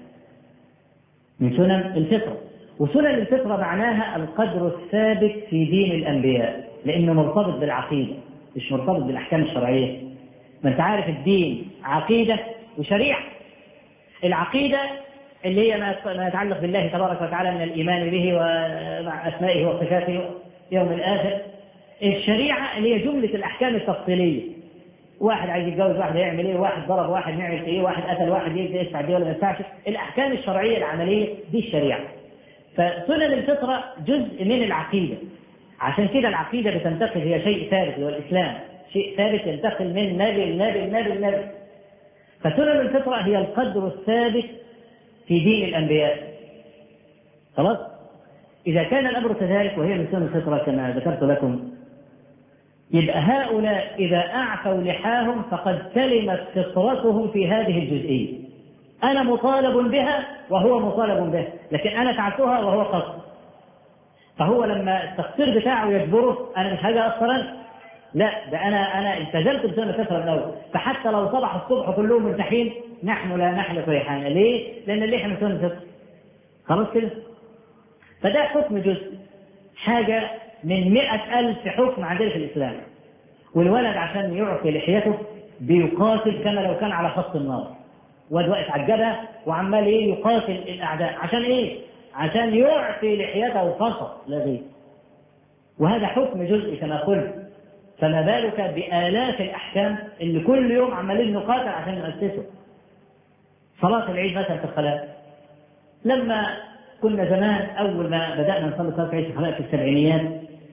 [SPEAKER 1] من سنن الفطره، وسنن الفطره معناها القدر الثابت في دين الانبياء، لانه مرتبط بالعقيده مش مرتبط بالاحكام الشرعيه. ما انت عارف الدين عقيده وشريعه. العقيده اللي هي ما يتعلق بالله تبارك وتعالى من الايمان به ومع اسمائه وصفاته يوم الاخر. الشريعه اللي هي جمله الاحكام التفصيليه، واحد عايز يتجوز واحد يعمل ايه، واحد ضرب واحد نعمل ايه، واحد قتل واحد يدفع دي ولا ما يدفعش. الاحكام الشرعيه العمليه دي الشريعه. فسنن الفطره جزء من العقيده، عشان كده العقيده بتنتقل، هي شيء ثابت هو الاسلام، شيء ثابت ينتقل من نبي لنبي لنبي لنبي. فسنن الفطره هي القدر الثابت في دين الانبياء. خلاص؟ اذا كان الامر كذلك وهي من سنن الفطره كما ذكرت لكم، يبقى هؤلاء إذا أعفوا لحاهم فقد سلمت فطرتهم في هذه الجزئية. أنا مطالب بها وهو مطالب بها، لكن أنا فعلتها وهو قصر. فهو لما التقصير بتاعه يجبره أنا مش حاجة أصلا، لا ده أنا التزمت بسنة الفطرة من الأول. فحتى لو صبح الصبح كلهم مرتاحين نحن لا نحلق ريحانا. ليه؟ لأن اللحية من سنة الفطرة. خلاص كده؟ فده حكم جزء، حاجة من 100,000 حكم عندنا في الإسلام. والولد عشان يعفي لحيته بيقاتل كما لو كان على خط النار، واد واقف على الجبهة وعمال ايه؟ يقاتل الأعداء. عشان ايه؟ عشان يعفي لحيته فقط لا غير. وهذا حكم جزئي كما قلت، فما بالك بآلاف الأحكام اللي كل يوم عمالين نقاتل عشان نؤسسه. صلاة العيد مثلا في الخلاء، لما كنا زمان أول ما بدأنا نصلي صلاة العيد في الخلاء في السبعينيات،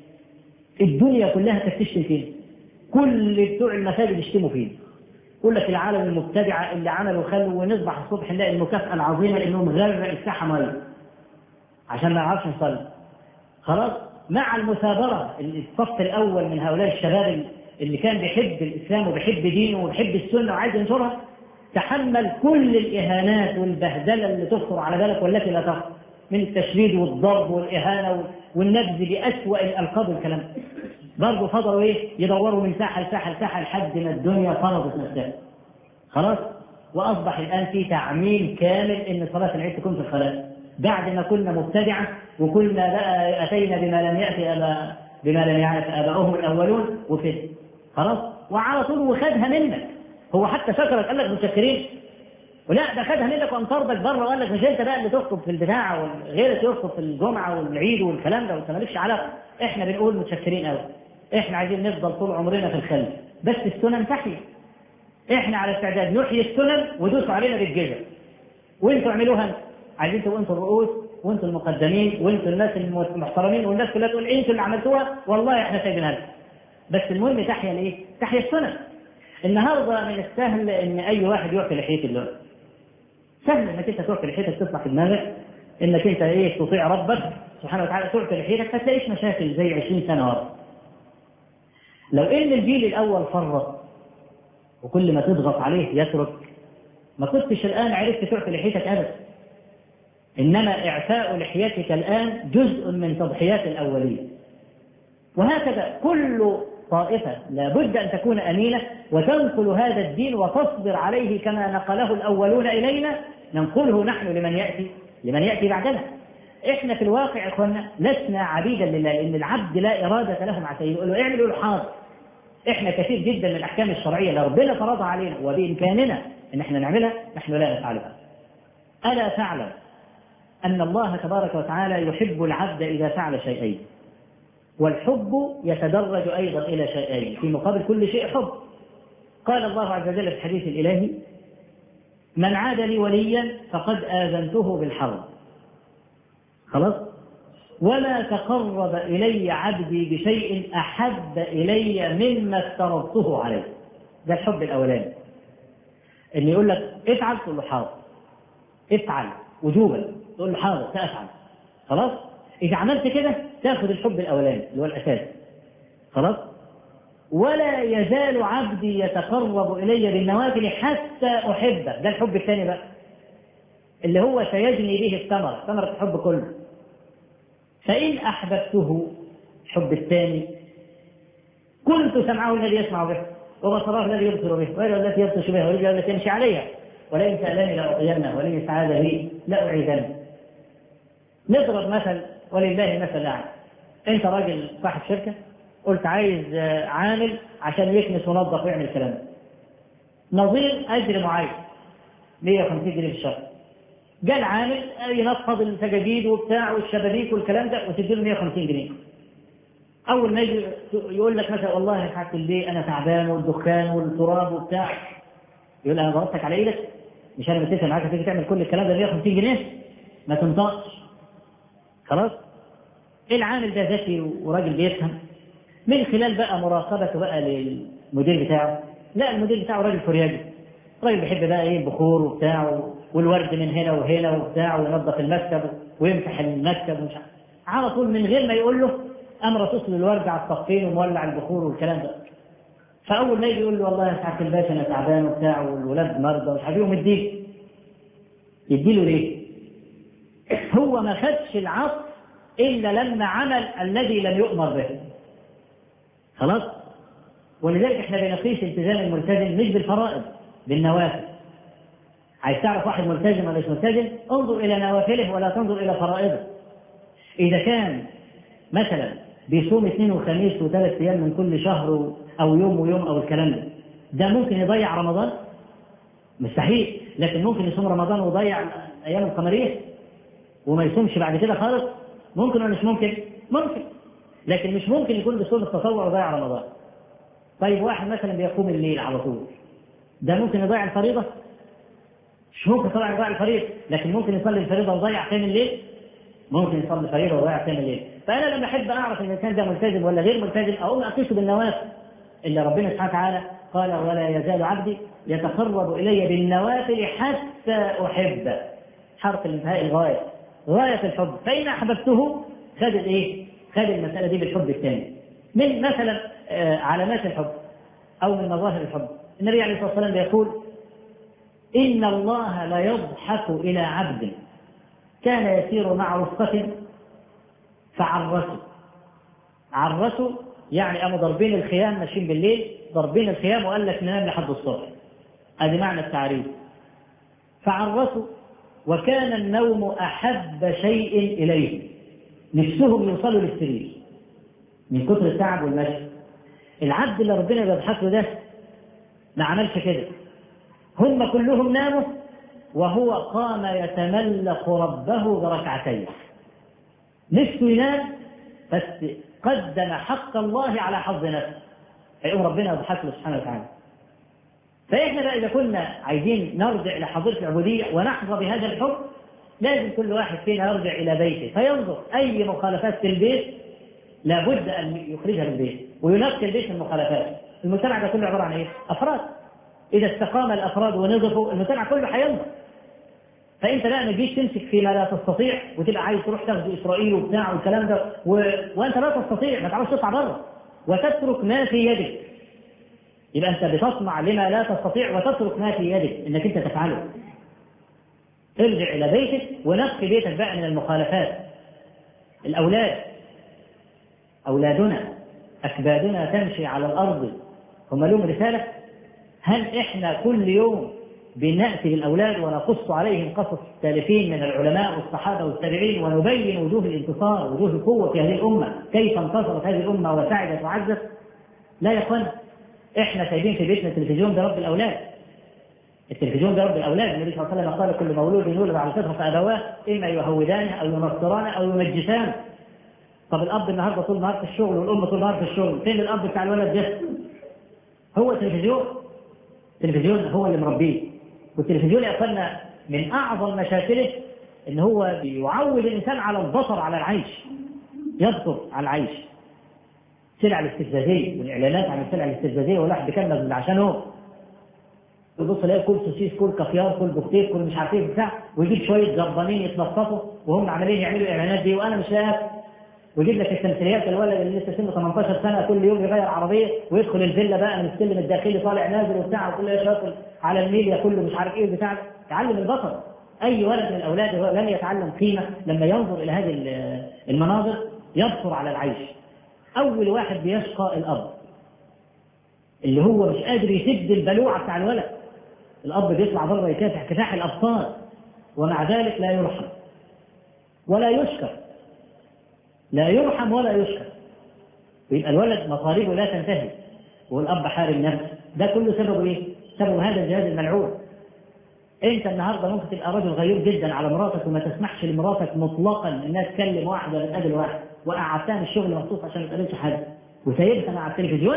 [SPEAKER 1] الدنيا كلها كانت تشتم فيه، كل بتوع المساجد يشتموا فيه. يقول لك العالم المبتدعة اللي عملوا خلوا ونصبح الصبح نلاقي المكافأة العظيمة لأنهم غرق الساحة مية. عشان ما يعرفش يصلي. خلاص، مع المثابرة الصف الأول من هؤلاء الشباب اللي كان بيحب الإسلام وبيحب دينه وبيحب السنة وعايز ينشرها، تحمل كل الإهانات والبهدلة اللي تخطر على بالك والتي لا تخطر، من التشريد والضرب والإهانة والنبذ بأسوأ الألقاب والكلام. برضه فضلوا يدوروا من ساحة لساحة لساحة لحد ما الدنيا فرضت نفسها. خلاص، وأصبح الآن في تعميم كامل إن صلاة العيد تكون في الخلاء، بعد ما كنا مبتدعة وكنا بقى أتينا بما لم يعرف آباؤهم الأولون وكده. خلاص، وعلى طول وخدها منك. هو حتى شكرك قال لك متشكرين، ولا ده خدها منك وقام طردك بره وقال لك مش انت بقى اللي تخطب في البتاع وغيرك يخطب في الجمعه والعيد والكلام ده وانت مالكش علاقه. احنا بنقول متشكرين قوي، احنا عايزين نفضل طول عمرنا في الخلف، بس السنن تحيا. احنا على استعداد نحيي السنن ودوسوا علينا بالجزر، وانتوا اعملوها. عايزين تبقوا انتوا الرؤوس وانتوا المقدمين وانتوا الناس المحترمين، والناس كلها تقول انتوا اللي عملتوها، والله احنا سايبينها لكم. بس المهم تحيا الايه؟ تحيا السنن. النهارده من السهل ان اي واحد يعفي لحيته دلوقتي. سهل انك انت تعفي لحيتك، تطلع في دماغك انك انت تطيع ربك سبحانه وتعالى، تعفي لحيتك ما تلاقيش مشاكل زي 20 سنه ورا. لو ان الجيل الاول فرط وكل ما تضغط عليه يترك، ما كنتش الان عرفت تعفي لحيتك ابدا. انما اعفاء لحيتك الان جزء من تضحيات الاولين. وهكذا كل طائفة لابد أن تكون أمينة وتنقل هذا الدين وتصبر عليه كما نقله الأولون إلينا، ننقله نحن لمن يأتي بعدنا. إحنا في الواقع إخوانا لسنا عبيدا لله، لأن العبد لا إرادة له مع سيده، يقول له اعملوا له حاضر. إحنا كثير جدا من الأحكام الشرعية اللي ربنا فرضها علينا وبإمكاننا إن إحنا نعملها نحن لا نفعلها. ألا تعلم أن الله تبارك وتعالى يحب العبد إذا فعل شيئين، والحب يتدرج أيضا إلى شيئين في مقابل كل شيء حب. قال الله عز وجل في الحديث الإلهي: من عاد لي وليا فقد آذنته بالحرب. خلاص، وما تقرب إلي عبدي بشيء أحب إلي مما افترضته عليه. ده الحب الأولاني، إن يقول لك افعل تقول له حاضر، افعل وجوبا تقول له حاضر سأفعل. خلاص، إذا عملت كده تأخذ الحب الأولاني اللي هو الأساس. خلاص، ولا يزال عبدي يتقرب إلي بالنوافل حتى أحبه. ده الحب الثاني بقى اللي هو سيجني به الثمرة، ثمرة الحب كله. فإن أحببته الحب الثاني كنت سمعه الذي يسمع به وبصره الذي يبصر به ويده التي يبطش بها ورجله التي يمشي عليها ولئن سألني لأعطينه ولئن استعاذ لي لأعيذنه. نضرب مثل ولله مثل الأعلى. أنت راجل صاحب شركة، قلت عايز عامل عشان يكنس ونظف ويعمل الكلام ده، نظير أجر معين 150 جنيه في الشهر. جاء العامل ينفض السجاجيد وبتاع والشبابيك والكلام ده وتديله 150 جنيه. أول ما يجي يقول لك مثلا والله يا حاج البيه أنا تعبان والدخان والتراب وبتاع، يقول أنا ضربتك على إيدك، مش أنا متفق معاك تيجي تعمل كل الكلام ده 150 جنيه ما تنطقش. خلاص، العامل ده ذكي وراجل بيفهم من خلال بقى مراقبته بقى للمدير بتاعه. لا، المدير بتاعه راجل فرياجي، راجل بيحب بقى البخور وبتاع والورد من هنا وهنا وبتاع وينظف المكتب ويمسح المكتب ومش على طول من غير ما يقول له امر تصل الورد على الصفين ومولع البخور والكلام ده. فاول ما يجي يقول له والله يا سعاده الباشا انا تعبان وبتاع والولاد مرضى ومش عارف ايه، يديله ليه؟ هو ما خدش العطف الا لما عمل الذي لم يؤمر به. خلاص، ولذلك احنا بنقيس التزام الملتزم مش بالفرائض، بالنوافل. عايز تعرف واحد ملتزم ولا مش ملتزم؟ انظر الى نوافله ولا تنظر الى فرائضه. اذا كان مثلا بيصوم اثنين وخميس وثلاث ايام من كل شهر او يوم ويوم او الكلام ده ممكن يضيع رمضان؟ مستحيل. لكن ممكن يصوم رمضان ويضيع ايام القمريه وما يصومش بعد كده خالص؟ ممكن ولا مش ممكن؟ ممكن. لكن مش ممكن يكون بيصوم التطوع ويضيع رمضان. طيب واحد مثلا بيقوم الليل على طول، ده ممكن يضيع الفريضه؟ مش ممكن طبعا يضيع الفريضه، لكن ممكن يصلي الفريضه ويضيع قيام الليل؟ ممكن يصلي الفريضه ويضيع قيام الليل. فانا لما احب اعرف ان الانسان ده ملتزم ولا غير ملتزم اقوم اقيسه بالنوافل اللي ربنا سبحانه وتعالى قال: ولا يزال عبدي يتقرب الي بالنوافل حتى احبه. حرف الانتهاء الغايه، غاية الحب، فإن أحببته خد الإيه؟ خد المسألة دي بالحب الثاني. من مثلا علامات الحب أو من مظاهر الحب، النبي عليه الصلاة والسلام يقول: إن الله لا يضحك إلى عبد كان يسير مع رفقة فعرسوا. عرسوا يعني قاموا ضاربين الخيام، ماشيين بالليل ضاربين الخيام وقال لك ننام لحد الصبح. هذا معنى التعريف. فعرسوا وكان النوم أحب شيء إليه، نفسهم يوصلوا للسرير من كثر التعب والمشي. العبد اللي ربنا بيضحك له ده ما عملش كده، هم كلهم ناموا وهو قام يتملق ربه بركعتين، نفسه ينام بس قدم حق الله على حظ نفسه، فيقوم ربنا يضحك له سبحانه وتعالى. فإحنا بقى إذا كنا عايزين نرجع إلى حضرة العبودية ونحظى بهذا الحب، لازم كل واحد فينا يرجع إلى بيته فينظر أي مخالفات في البيت لابد أن يخرجها من البيت وينقي البيت من المخالفات. المجتمع ده كله عبارة عن إيه؟ أفراد. إذا استقام الأفراد ونظفوا المجتمع كله هينظف. فأنت بقى ما تجيش تمسك فيما لا تستطيع وتبقى عايز تروح تاخد إسرائيل وبتاع والكلام ده وأنت لا تستطيع، ما تعرفش تطلع بره وتترك ما في يدك. يبقى أنت بتصنع لما لا تستطيع وتترك ما في يدك إنك أنت تفعله. ارجع إلى بيتك ونقي بيتك بقى من المخالفات. الأولاد، أولادنا أكبادنا تمشي على الأرض، هم لهم رسالة. هل إحنا كل يوم بنأتي للأولاد ونقص عليهم قصص السالفين من العلماء والصحابة والتابعين ونبين وجوه الانتصار وجوه القوة في هذه الأمة، كيف انتصرت هذه الأمة وسعدت وعزت؟ لا يا أخوان، إحنا سايبين في بيتنا التلفزيون ده رب الأولاد. التلفزيون ده رب الأولاد. النبي صلى الله عليه وسلم قال: كل مولود يولد على الفطرة فأبواه إما يهودانه أو ينصرانه أو يمجسانه. طب الأب النهارده طول النهار في الشغل والأم طول النهار في الشغل، فين الأب بتاع الولد ده؟ هو التلفزيون. التلفزيون هو اللي مربيه. والتلفزيون يا أخوانا من أعظم مشاكله إن هو بيعود الإنسان على البصر على العيش، يبصر على العيش. السلع الاستفزازية والإعلانات عن السلع الاستفزازية والواحد بيكمل عشانه يبص يلاقي كل سوسيس كل كافيار كل بوفتيك كل مش عارف ايه بتاع، ويجيب شويه جربانين يتنططوا وهم عمالين يعملوا الاعلانات دي وانا مش لاقي. ويجيب لك التمثيليات الولد اللي لسه سنه 18 سنه كل يوم يغير عربيه ويدخل الفيلا بقى من السلم الداخلي طالع نازل وبتاع وكل شاطر على الميديا كله مش عارف ايه بتاع. تعلم البصر. اي ولد من الاولاد هو لن يتعلم قيمه لما ينظر الى هذه المناظر، يبصر على العيش. اول واحد بيشقى الاب اللي هو مش قادر يسد البلوعه بتاع الولد. الاب بيطلع بره يكافح كفاح الابطال ومع ذلك لا يرحم ولا يشكر، لا يرحم ولا يشكر. ويبقى الولد مطالبه لا تنتهي والاب حارم نفسه. ده كله سببه ايه؟ سبب هذا الجهاز الملعون. انت النهارده ممكن تبقى رجل غيور جدا على مراتك وما تسمحش لمراتك مطلقا انها تكلم واحد ولا تقابل واحد، وقعدتها من الشغل مخصوص عشان ما تقابلش حد، وسايبها مع التلفزيون،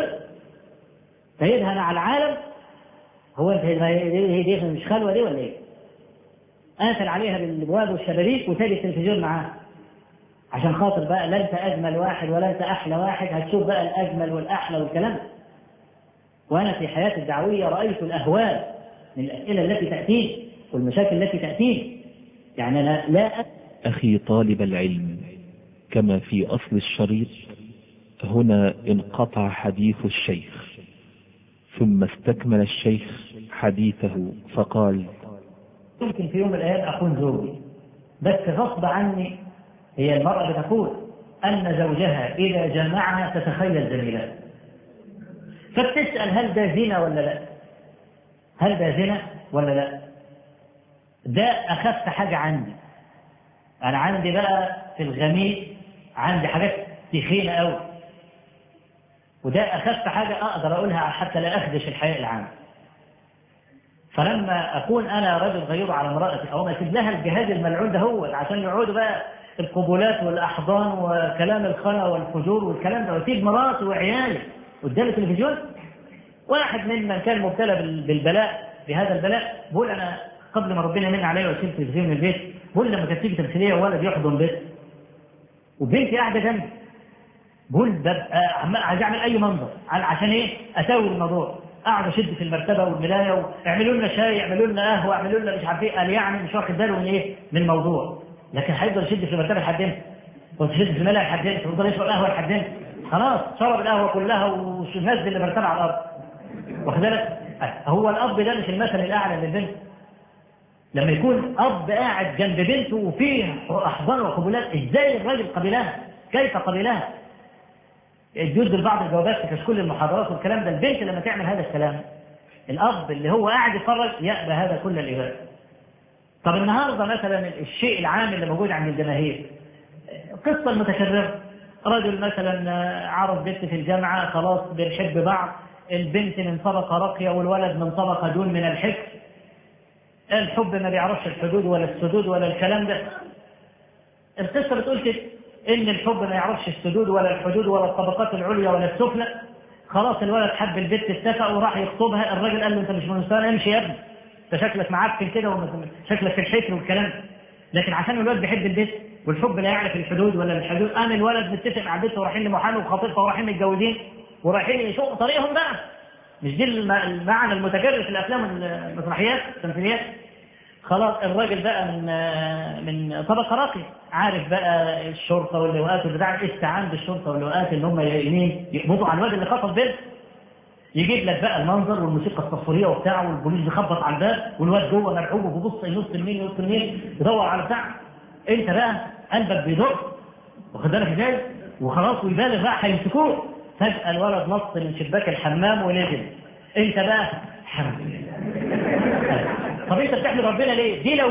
[SPEAKER 1] سايبها مع العالم. هو انت هي دي مش خلوه دي ولا ايه؟ قافل عليها بالابواب والشبابيك وسايب التلفزيون معاها عشان خاطر بقى لا انت اجمل واحد ولا انت احلى واحد، هتشوف بقى الاجمل والاحلى والكلام. وانا في حياتي الدعويه رايت الاهوال من الاسئله التي تاتيني والمشاكل التي تاتيني. يعني انا لا
[SPEAKER 2] اخي طالب العلم، كما في اصل الشريط هنا انقطع حديث الشيخ ثم استكمل الشيخ حديثه فقال:
[SPEAKER 1] يمكن في يوم من الايام اكون زوجي، بس غصب عني هي المرأة بتقول أن زوجها إذا جمعها تتخيل زميلها، فبتسأل هل ده زنا ولا لا؟ هل ده زنا ولا لا؟ ده أخف حاجة عندي. أنا عندي بقى في الغميق عندي حاجات تخينة أوي، وده أخف حاجة أقدر أقولها حتى لا أخدش الحياء العام. فلما أكون أنا رجل غيور على امرأتي أو ما أسيب لها الجهاز الملعون ده هو عشان يقعدوا بقى القبولات والأحضان وكلام الخلا والفجور والكلام ده، واسيب مراتي وعيالي قدام التلفزيون. واحد ممن كان مبتلى بالبلاء بهذا البلاء بقول أنا قبل ما ربنا يمن عليا واشيل التلفزيون من البيت، بقول لما كانت تيجي تمثيليه وولد يحضن بيت وبنتي قاعده جنبي، بقول ببقى عايز اعمل اي منظر عشان ايه؟ اسوي الموضوع. اقعد اشد في المرتبه والملايه واعملوا لنا شاي، اعملوا لنا قهوه، اعملوا لنا مش عارف ايه. قال يعني مش واخد باله من ايه؟ من الموضوع. لكن هيفضل يشد في المرتبه لحد امتى؟ وتشد في الملأ لحد امتى؟ ويفضل يشرب قهوه لحد امتى؟ خلاص شرب القهوه كلها ونزل المرتبه على الارض. واخد بالك؟ هو الاب ده مش المثل الاعلى للبنت. لما يكون اب قاعد جنب بنته وفيه احضان وقبولات، ازاي الراجل قبلها؟ كيف قبلها؟ يدوا لبعض الجوابات في كشكول المحاضرات والكلام ده. البنت لما تعمل هذا الكلام، الاب اللي هو قاعد يتفرج يأبى هذا كل الإباء. طب النهارده مثلا الشيء العام اللي موجود عند الجماهير، قصه المتكرره، رجل مثلا عرض بنت في الجامعه، خلاص بنحب بعض، البنت من طبقه راقيه والولد من طبقه دون من الحفظ. الحب ما بيعرفش الحدود ولا السدود ولا الكلام ده. القصه بتقول كده، ان الحب ما يعرفش السدود ولا الحدود ولا الطبقات العليا ولا السفلى. خلاص الولد حب البنت، اتفق وراح يخطبها، الراجل قال له انت مش من مستوانا، امشي يا ابني، انت شكلك معفن كده وشكلك في الحفر والكلام ده. لكن عشان الولد بيحب البنت والحب لا يعرف الحدود ولا الحدود، قام الولد متفق مع البنت ورايحين لمحامي وخطيبها ورايحين متجوزين ورايحين يشوفوا طريقهم بقى. مش دي المعنى المتكرر في الافلام المسرحيات التمثيليات. خلاص الراجل بقى من طبقه راقيه، عارف بقى الشرطه واللواءات والبتاع، استعان بالشرطه واللواءات ان هم يقبضوا على الواد اللي خطف بنت. يجيب لك بقى المنظر والموسيقى التصويريه وبتاع، والبوليس بيخبط على الباب والواد جوه مرعوب وبيبص ينص يمين ينص يمين يدور على بتاع. انت بقى قلبك بيدق، واخد بالك ازاي؟ وخلاص ويبالغ بقى هيمسكوه. فجاه الولد نط من شباك الحمام ونزل. انت بقى الحمد لله. طب انت بتحمد ربنا ليه؟ دي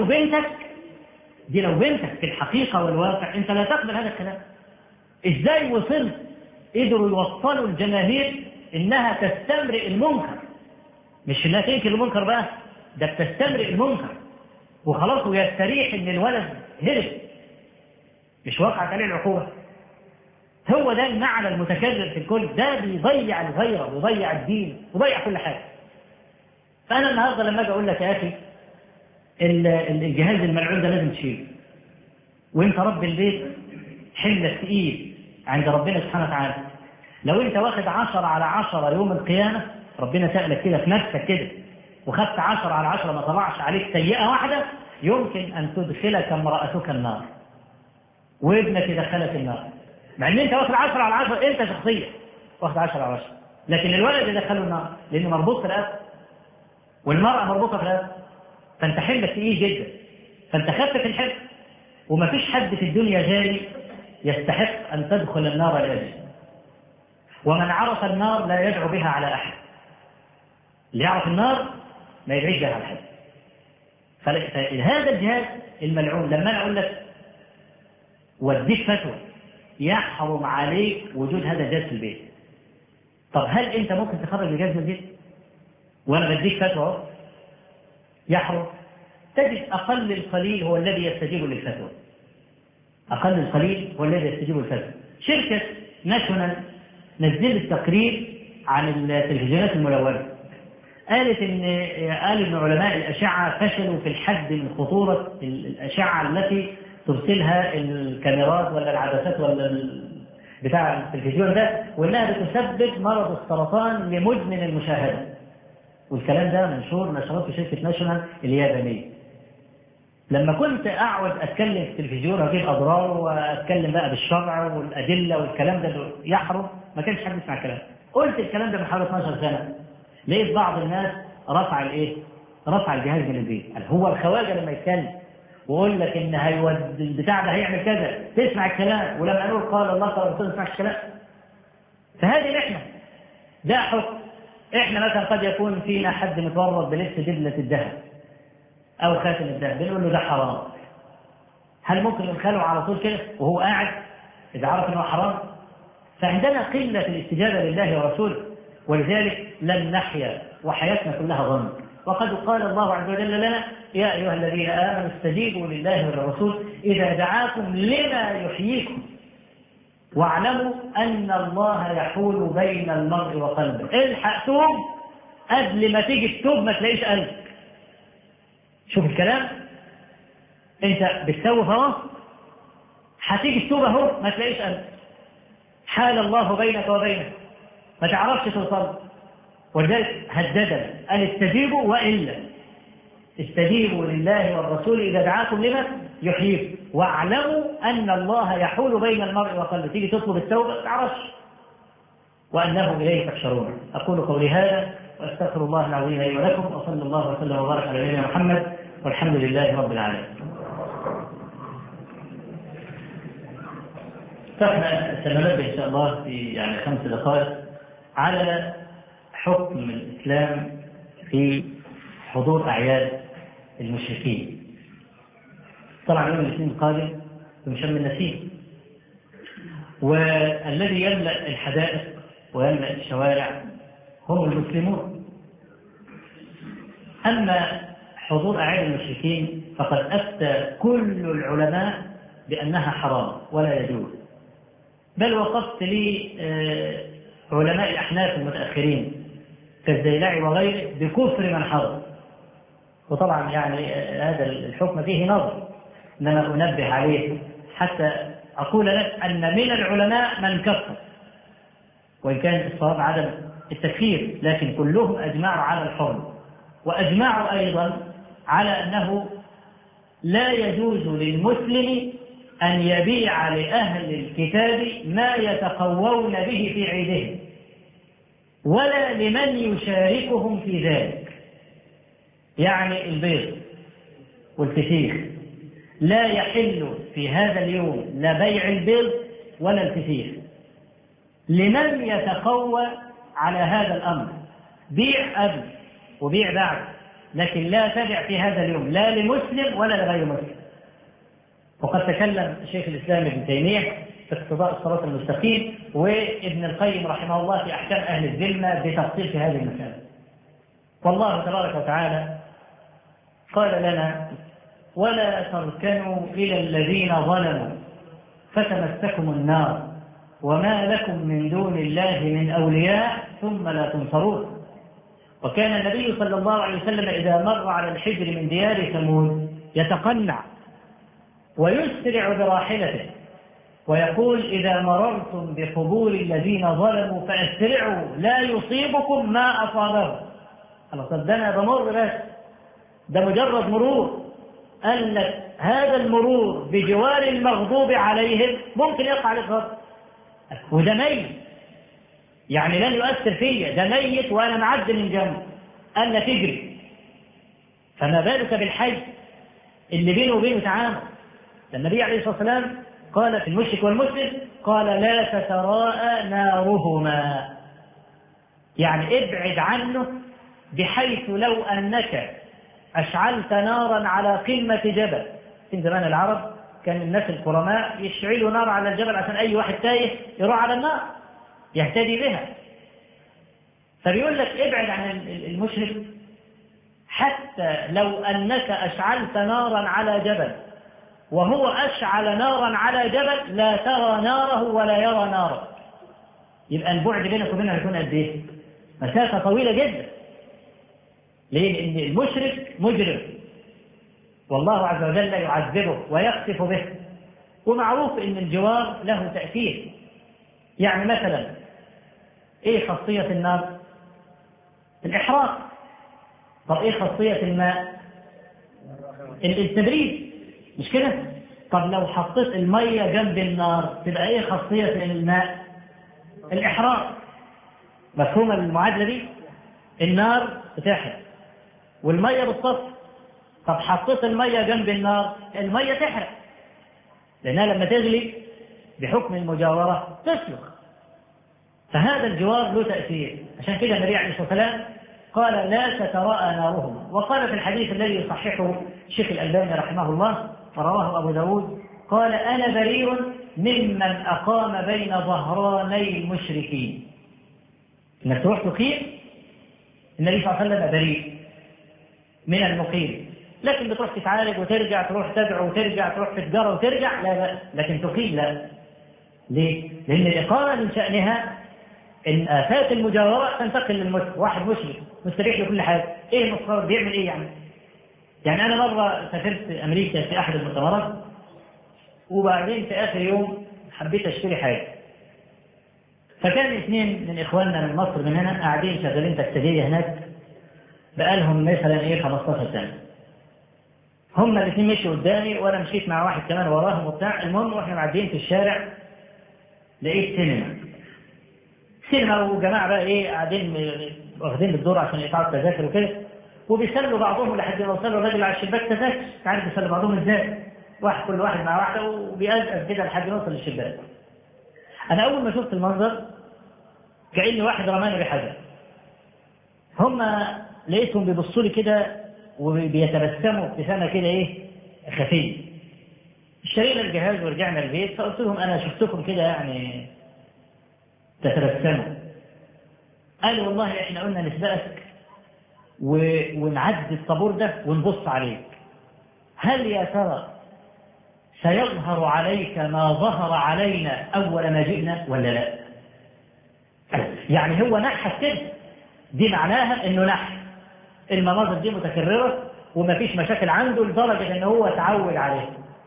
[SPEAKER 1] لو بنتك في الحقيقه والواقع انت لا تقبل هذا الكلام. ازاي وصلت قدروا يوصلوا الجماهير انها تستمرئ المنكر، مش انها تنكر المنكر بقى، ده بتستمرئ المنكر وخلاص ويستريح ان الولد هرب، مش وقعت عليه العقوبه. هو ده المعنى المتكرر في الكل، ده بيضيع الغيره ويضيع الدين ويضيع كل حاجه. فانا النهارده لما اجي اقول لك يا اخي الجهاز الملعون ده لازم تشيله، وانت رب البيت حملك تقيل عند ربنا سبحانه وتعالى. لو انت واخد 10/10 يوم القيامة، ربنا سألك كده في نفسك كده وخدت 10/10 ما طلعش عليك سيئة واحدة، يمكن ان تدخلك امرأتك النار وابنك يدخلك النار، مع ان انت واخد 10/10، انت شخصيا واخد 10/10، لكن الولد يدخله النار لانه مربوط في الأسر والمرأة مربوطة في الأسر. فانت حملك تقيل جدا، فانت خدت في الحمل. ومفيش حد في الدنيا جاري يستحق ان تدخل النار لاجله، ومن عرف النار لا يدعو بها على احد. اللي يعرف النار ما يدعيش بها على احد. فهذا الجهاز الملعون لما انا اقول لك وديك فتوى يحرم عليك وجود هذا الجهاز في البيت، طب هل انت ممكن تخرج الجهاز من البيت؟ وانا بديك فتوى يحرم، تجد اقل القليل هو الذي يستجيب للفتوى. اقل القليل هو الذي يستجيب للفتوى. شركه ناشونال نزلت تقرير عن التلفزيونات الملونة، قال ان علماء الأشعة فشلوا في الحد من خطورة الأشعة التي ترسلها الكاميرات ولا العدسات ولا بتاع التلفزيون ده، وانها بتسبب مرض السرطان لمدمن المشاهدة. والكلام ده منشور نشرات في شركة ناشونال اليابانية. لما كنت اقعد اتكلم في التلفزيون واجيب اضراره واتكلم بقى بالشرع والادله والكلام ده يحرم، ما كانش حد يسمع الكلام. قلت الكلام ده من حوالي 12 سنه، لقيت بعض الناس رفع الجهاز من البيت. هو الخواجه لما يتكلم ويقول لك ان البتاع ده هيعمل كذا تسمع الكلام، ولما قالوا قال الله قال الرسول ما تسمعش الكلام. فهذه احنا ده حكم. احنا مثلا قد يكون فينا حد متورط بلبس دبله الذهب او خاتم الذهب، بنقول له ده حرام. هل ممكن ندخله على طول كده وهو قاعد اذا عرف انه حرام؟ فعندنا قله في الاستجابه لله ورسوله، ولذلك لن نحيا وحياتنا كلها ظن. وقد قال الله عز وجل لنا يا ايها الذين امنوا استجيبوا لله وللرسول اذا دعاكم لما يحييكم واعلموا ان الله يحول بين المرء وقلبه. الحق توب قبل ما تيجي تتوب ما تلاقيش قلب. شوف الكلام، انت بتسوف اهو، هتيجي التوبه اهو ما تلاقيش قلب. حال الله بينك وبينه ما تعرفش توصل. ولذلك هددنا ان استجيبوا والا استجيبوا لله والرسول اذا دعاكم لما يحييكم واعلموا أن الله يحول بين المرء وقلبه. تيجي تطلب التوبة ما تعرفش، وأنه إليه تحشرون. أقول قولي هذا وأستغفر الله العظيم لي ولكم، وصلى الله وسلم وبارك على نبينا محمد، والحمد لله رب العالمين. فاحنا سننبه إن شاء الله في 5 دقائق على حكم الإسلام في حضور أعياد المشركين. طبعا يوم الاثنين القادم يوم شم النسيم، والذي يملأ الحدائق ويملأ الشوارع هم المسلمون. أما حضور أعياد المشركين فقد أفتى كل العلماء بأنها حرام ولا يجوز، بل وقفت لي علماء الأحناف المتأخرين كالزيلعي وغيره بكفر من حضر. وطبعا هذا الحكم فيه نظر، إنما أنبه عليه حتى أقول لك أن من العلماء من كفر، وإن كان الصواب عدم التكفير، لكن كلهم أجمعوا على الحرم، وأجمعوا أيضا على أنه لا يجوز للمسلم أن يبيع لأهل الكتاب ما يتقوون به في عيدهم، ولا لمن يشاركهم في ذلك. يعني البيض والفسيخ لا يحل في هذا اليوم لا بيع البيض ولا الفسيخ لمن يتقوى على هذا الأمر. بيع قبل وبيع بعد، لكن لا تبع في هذا اليوم لا لمسلم ولا لغير مسلم. وقد تكلم شيخ الإسلام ابن تيمية في اقتضاء الصراط المستقيم، وابن القيم رحمه الله في أحكام أهل الذمة بتفصيل في هذه المسألة. والله تبارك وتعالى قال لنا: ولا تركنوا إلى الذين ظلموا فتمسكم النار وما لكم من دون الله من أولياء ثم لا تنصرون. وكان النبي صلى الله عليه وسلم إذا مر على الحجر من ديار ثمود يتقنع ويسرع براحلته ويقول: إذا مررتم بقبور الذين ظلموا فأسرعوا لا يصيبكم ما أصابهم. ده بمر، بس ده مجرد مرور. قال لك هذا المرور بجوار المغضوب عليهم ممكن يقع عليك غضب، وده ميت، يعني لن يؤثر فيا، ده ميت وأنا معدي من جنبه، قال لك تجري، فما بالك بالحي اللي بينه وبينه تعامل. النبي عليه الصلاة والسلام قال في المشرك والمسلم، قال: لا تتراءى نارهما، يعني ابعد عنه، بحيث لو أنك أشعلت نارا على قمة جبل. في زمان العرب كان الناس الكرماء يشعلوا نار على الجبل عشان أي واحد تايه يروح على النار يهتدي بها. فبيقول لك ابعد عن المشرك حتى لو أنك أشعلت نارا على جبل وهو أشعل نارا على جبل لا ترى ناره ولا يرى ناره. يبقى البعد بينك وبينه يكون قد ايه؟ مسافة طويلة جدا. ليه؟ لأن المشرك مجرم والله عز وجل يعذبه ويخسف به. ومعروف أن الجوار له تأثير. يعني مثلا ايه خاصية النار؟ الإحراق. طب ايه خاصية الماء؟ التبريد، مش كده؟ طب لو حطيت المية جنب النار تبقى ايه خاصية الماء؟ الإحراق. مفهوم المعادلة دي؟ النار بتحرق والمية بتصفي. طب حطيت المية جنب النار المية تحرق، لأنها لما تغلي بحكم المجاورة تسلخ. فهذا الجوار له تأثير. عشان كده النبي عليه الصلاة والسلام قال: لا تتراءى نارهما. وقال في الحديث الذي يصححه الشيخ الألباني رحمه الله ورواه أبو داود، قال: أنا بريء ممن أقام بين ظهراني المشركين. إنك تروح تقيم، النبي صلى الله عليه وسلم بريء من المقيم. لكن بتروح تتعالج وترجع، تروح تدعو وترجع، تروح تتجرى وترجع، لا بأس. لكن تقيم لا. ليه؟ لأن الإقامة من شأنها إن آفات المجاورة تنتقل للمسلم. واحد مشرك مستريح لكل حاجة، إيه المصطلح بيعمل إيه يعني؟ يعني أنا مرة سافرت أمريكا في أحد المؤتمرات، وبعدين في آخر يوم حبيت أشتري حاجة، فكان اثنين من إخواننا من مصر من هنا قاعدين شغالين تكتيكية هناك بقالهم مثلا 15 سنة. هم الاثنين مشوا قدامي وانا مشيت مع واحد كمان وراهم وبتاع. المهم واحنا معديين في الشارع لقيت سينما وجماعه بقى ايه قاعدين واخدين الدور عشان يقطعوا التذاكر وكده، وبيسلوا بعضهم لحد ما وصلوا الراجل على الشباك تذاكر. عارف بيسلوا بعضهم ازاي؟ كل واحد مع واحده وبيأزأز كده لحد ما يوصل للشباك. انا اول ما شفت المنظر كأني واحد رماني بحجر. هم لقيتهم بيبصوا لي كده وبيتبسموا ابتسامه كده ايه خفيه. اشترينا الجهاز ورجعنا البيت، فقلت لهم انا شفتكم كده يعني تتبسموا. قالوا والله احنا قلنا نسبقك ونعدي الطابور ده ونبص عليك، هل يا ترى سيظهر عليك ما ظهر علينا اول ما جئنا ولا لا؟ يعني هو نحس كده، دي معناها انه نحس المناظر دي متكرره ومفيش مشاكل عنده لدرجه ان هو تعود عليه.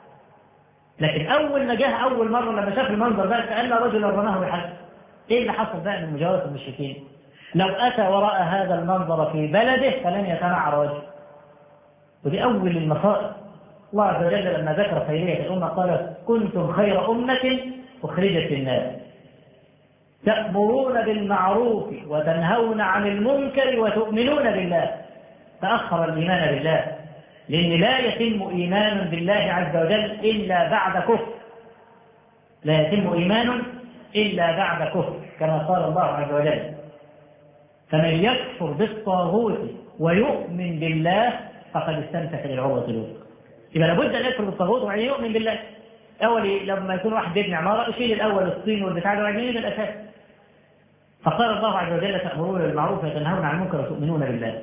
[SPEAKER 1] لكن اول ما جه اول مره لما شاف المنظر ده كأن رجلا رماه بحجر. ايه اللي حصل بقى من مجاوره المشركين؟ لو اتى وراء هذا المنظر في بلده فلن يتمعر وجهه. ودي اول المصائب. الله عز وجل لما ذكر خيريه الامه قال كنتم خير امه اخرجت للناس تأمرون بالمعروف وتنهون عن المنكر وتؤمنون بالله. تأخر الإيمان بالله، لأن لا يتم إيمان بالله عز وجل إلا بعد كفر. لا يتم إيمان إلا بعد كفر كما قال الله عز وجل فمن يكفر بالطاغوت ويؤمن بالله فقد استمسك بالعروة الوثقى. يبقى لابد أن يكفر بالطاغوت وبعدين يؤمن بالله. أول لما يكون واحد بيبني عمارة يشيل الأول الصين والبتاع ده وبعدين يبني الأساس. فقال الله عز وجل تأمرون بالمعروف وتنهون عن المنكر وتؤمنون بالله.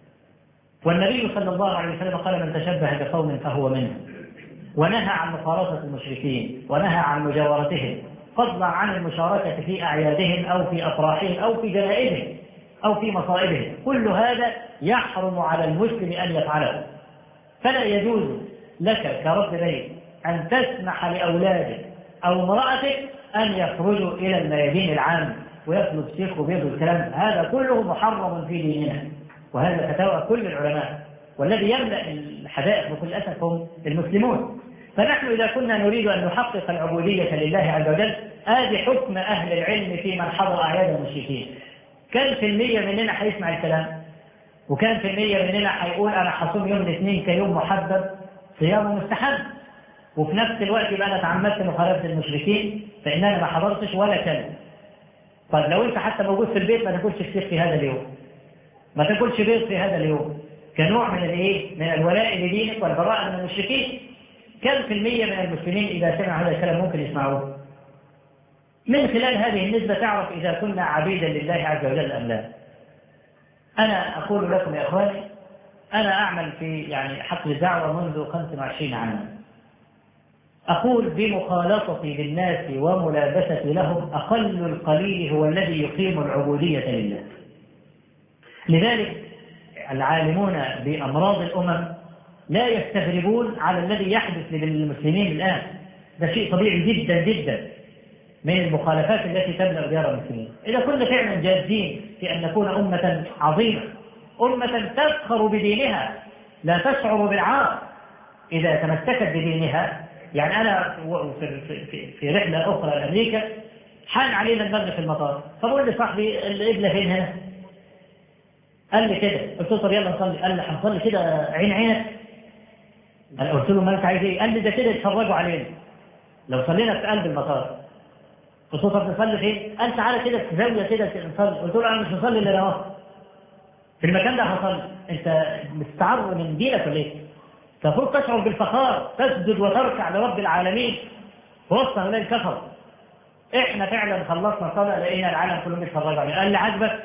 [SPEAKER 1] والنبي صلى الله عليه وسلم قال من تشبه بقوم فهو منهم، ونهى عن مخالطة المشركين ونهى عن مجاورتهم، فضلا عن المشاركة في أعيادهم أو في أفراحهم أو في جنائزهم أو في مصائبهم. كل هذا يحرم على المسلم أن يفعله. فلا يجوز لك كرب بيت أن تسمح لأولادك أو امرأتك أن يخرجوا إلى الميادين العامة ويطلب شيخ وبيض الكلام. هذا كله محرم في ديننا، وهذا فتاوى كل العلماء، والذي يملأ الحدائق بكل أسف هم المسلمون. فنحن إذا كنا نريد أن نحقق العبودية لله عز وجل آدي حكم أهل العلم في من حضر أعياد المشركين. كم في المية مننا هيسمع الكلام؟ وكم في المية مننا هيقول أنا حصوم يوم الاثنين كيوم محبب صيام مستحب؟ وفي نفس الوقت يبقى أنا تعمدت مخالفة المشركين فإن أنا ما حضرتش ولا كلمة. طيب لو أنت حتى موجود في البيت ما تاكلش فسيخ في هذا اليوم، ما تاكلش بيض في هذا اليوم، كنوع من الايه؟ من الولاء لدينك والبراءة من المشركين. كم في المية من المسلمين إذا سمع هذا الكلام ممكن يسمعوه؟ من خلال هذه النسبة تعرف إذا كنا عبيدا لله عز وجل أم لا. أنا أقول لكم يا إخواني، أنا أعمل في يعني حقل الدعوة منذ 25 عاما. أقول بمخالطتي بالناس وملابستي لهم أقل القليل هو الذي يقيم العبودية لله. لذلك العالمون بأمراض الأمم لا يستغربون على الذي يحدث للمسلمين الآن. ده شيء طبيعي جدا جدا من المخالفات التي تملأ ديار المسلمين. إذا كنا فعلا جادين في أن نكون أمة عظيمة، أمة تفخر بدينها لا تشعر بالعار إذا تمسكت بدينها. يعني أنا في رحلة أخرى لأمريكا حان علينا المغرب في المطار، فبقول لصاحبي القبلة فين هنا؟ قال لي كده. قلت له طب يلا نصلي. قال لي هنصلي كده عين عينك؟ انا قلت له ما انت عايز ايه؟ قال لي ده كده يتفرجوا علينا لو صلينا في قلب المطار. قلت له طب نصلي فين؟ قال تعالى كده في زاويه كده نصلي. قلت له انا مش هصلي الا اهو في المكان ده هصلي. انت مستعر من دينك ولا ايه؟ المفروض تشعر بالفخار، تسجد وتركع لرب العالمين وسط هؤلاء الكفر. احنا فعلا خلصنا صلاه لقينا العالم كله بيتفرجوا علينا. قال لي عاجبك؟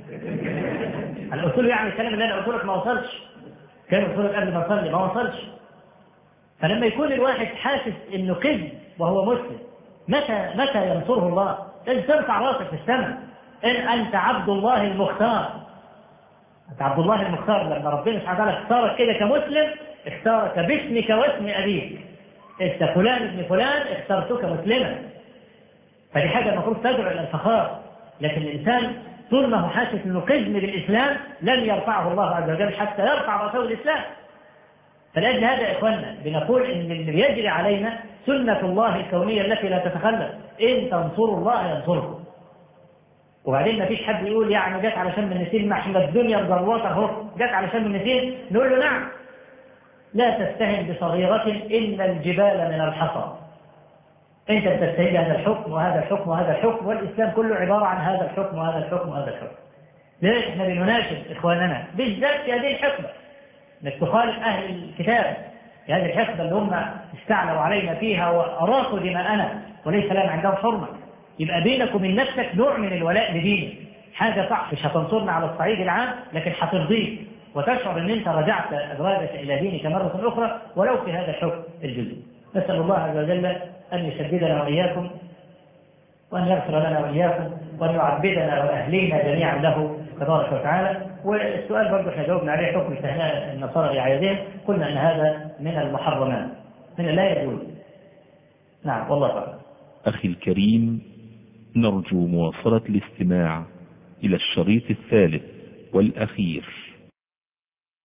[SPEAKER 1] انا قلت له يعني الكلام اللي انا قلت لك ما وصلش، كان قلت لك قبل ما اصلي ما وصلش. فلما يكون الواحد حاسس انه كذب وهو مسلم، متى ينصره الله؟ لازم ترفع راسك في السماء. انت عبد الله المختار. انت عبد الله المختار. لما ربنا سبحانه وتعالى اختارك كده كمسلم اختارك باسمك واسم ابيك. انت فلان ابن فلان اخترتك مسلما. فدي حاجه المفروض تدعو الى الفخار. لكن الانسان طول ما هو حاسس انه قزم بالاسلام لن يرفعه الله عز وجل حتى يرفع رسول الاسلام. فلأجل هذا يا إخواننا بنقول إن اللي بيجري علينا سنة الله الكونية التي لا تتخلف، إن تنصروا الله ينصركم. وبعدين ما فيش حد يقول يعني جت علشان من النسيم، ما احنا الدنيا مضروطة اهو، جت علشان من النسيم، نقول له نعم. لا تستهن بصغيرة إن الجبال من الحصى. أنت بتستهين بهذا الحكم وهذا الحكم وهذا الحكم، والإسلام كله عبارة عن هذا الحكم وهذا الحكم وهذا الحكم. لذلك احنا بنناشد إخواننا بالذات في هذه الحقبة انك تخالف أهل الكتاب في هذه الحقبة اللي هم استعلوا علينا فيها وأراقوا دماءنا وليس لنا عندهم حرمة. يبقى بينك وبين نفسك نوع من الولاء لدينك، حاجة صح مش هتنصرنا على الصعيد العام لكن هترضيك وتشعر ان انت رجعت أدراجك إلى دينك مرة أخرى ولو في هذا الحكم الجزئي. نسأل الله عز وجل أن يسددنا وإياكم وأن يغفر لنا وإياكم وأن يعبدنا وأهلينا جميعا له تبارك وتعالى. والسؤال برضه احنا جاوبنا عليه حكم استهناء النصارى لأعيادهم، قلنا أن هذا من المحرمات من لا يجوز. نعم والله تعالى.
[SPEAKER 2] أخي الكريم، نرجو مواصلة الاستماع إلى الشريط الثالث والأخير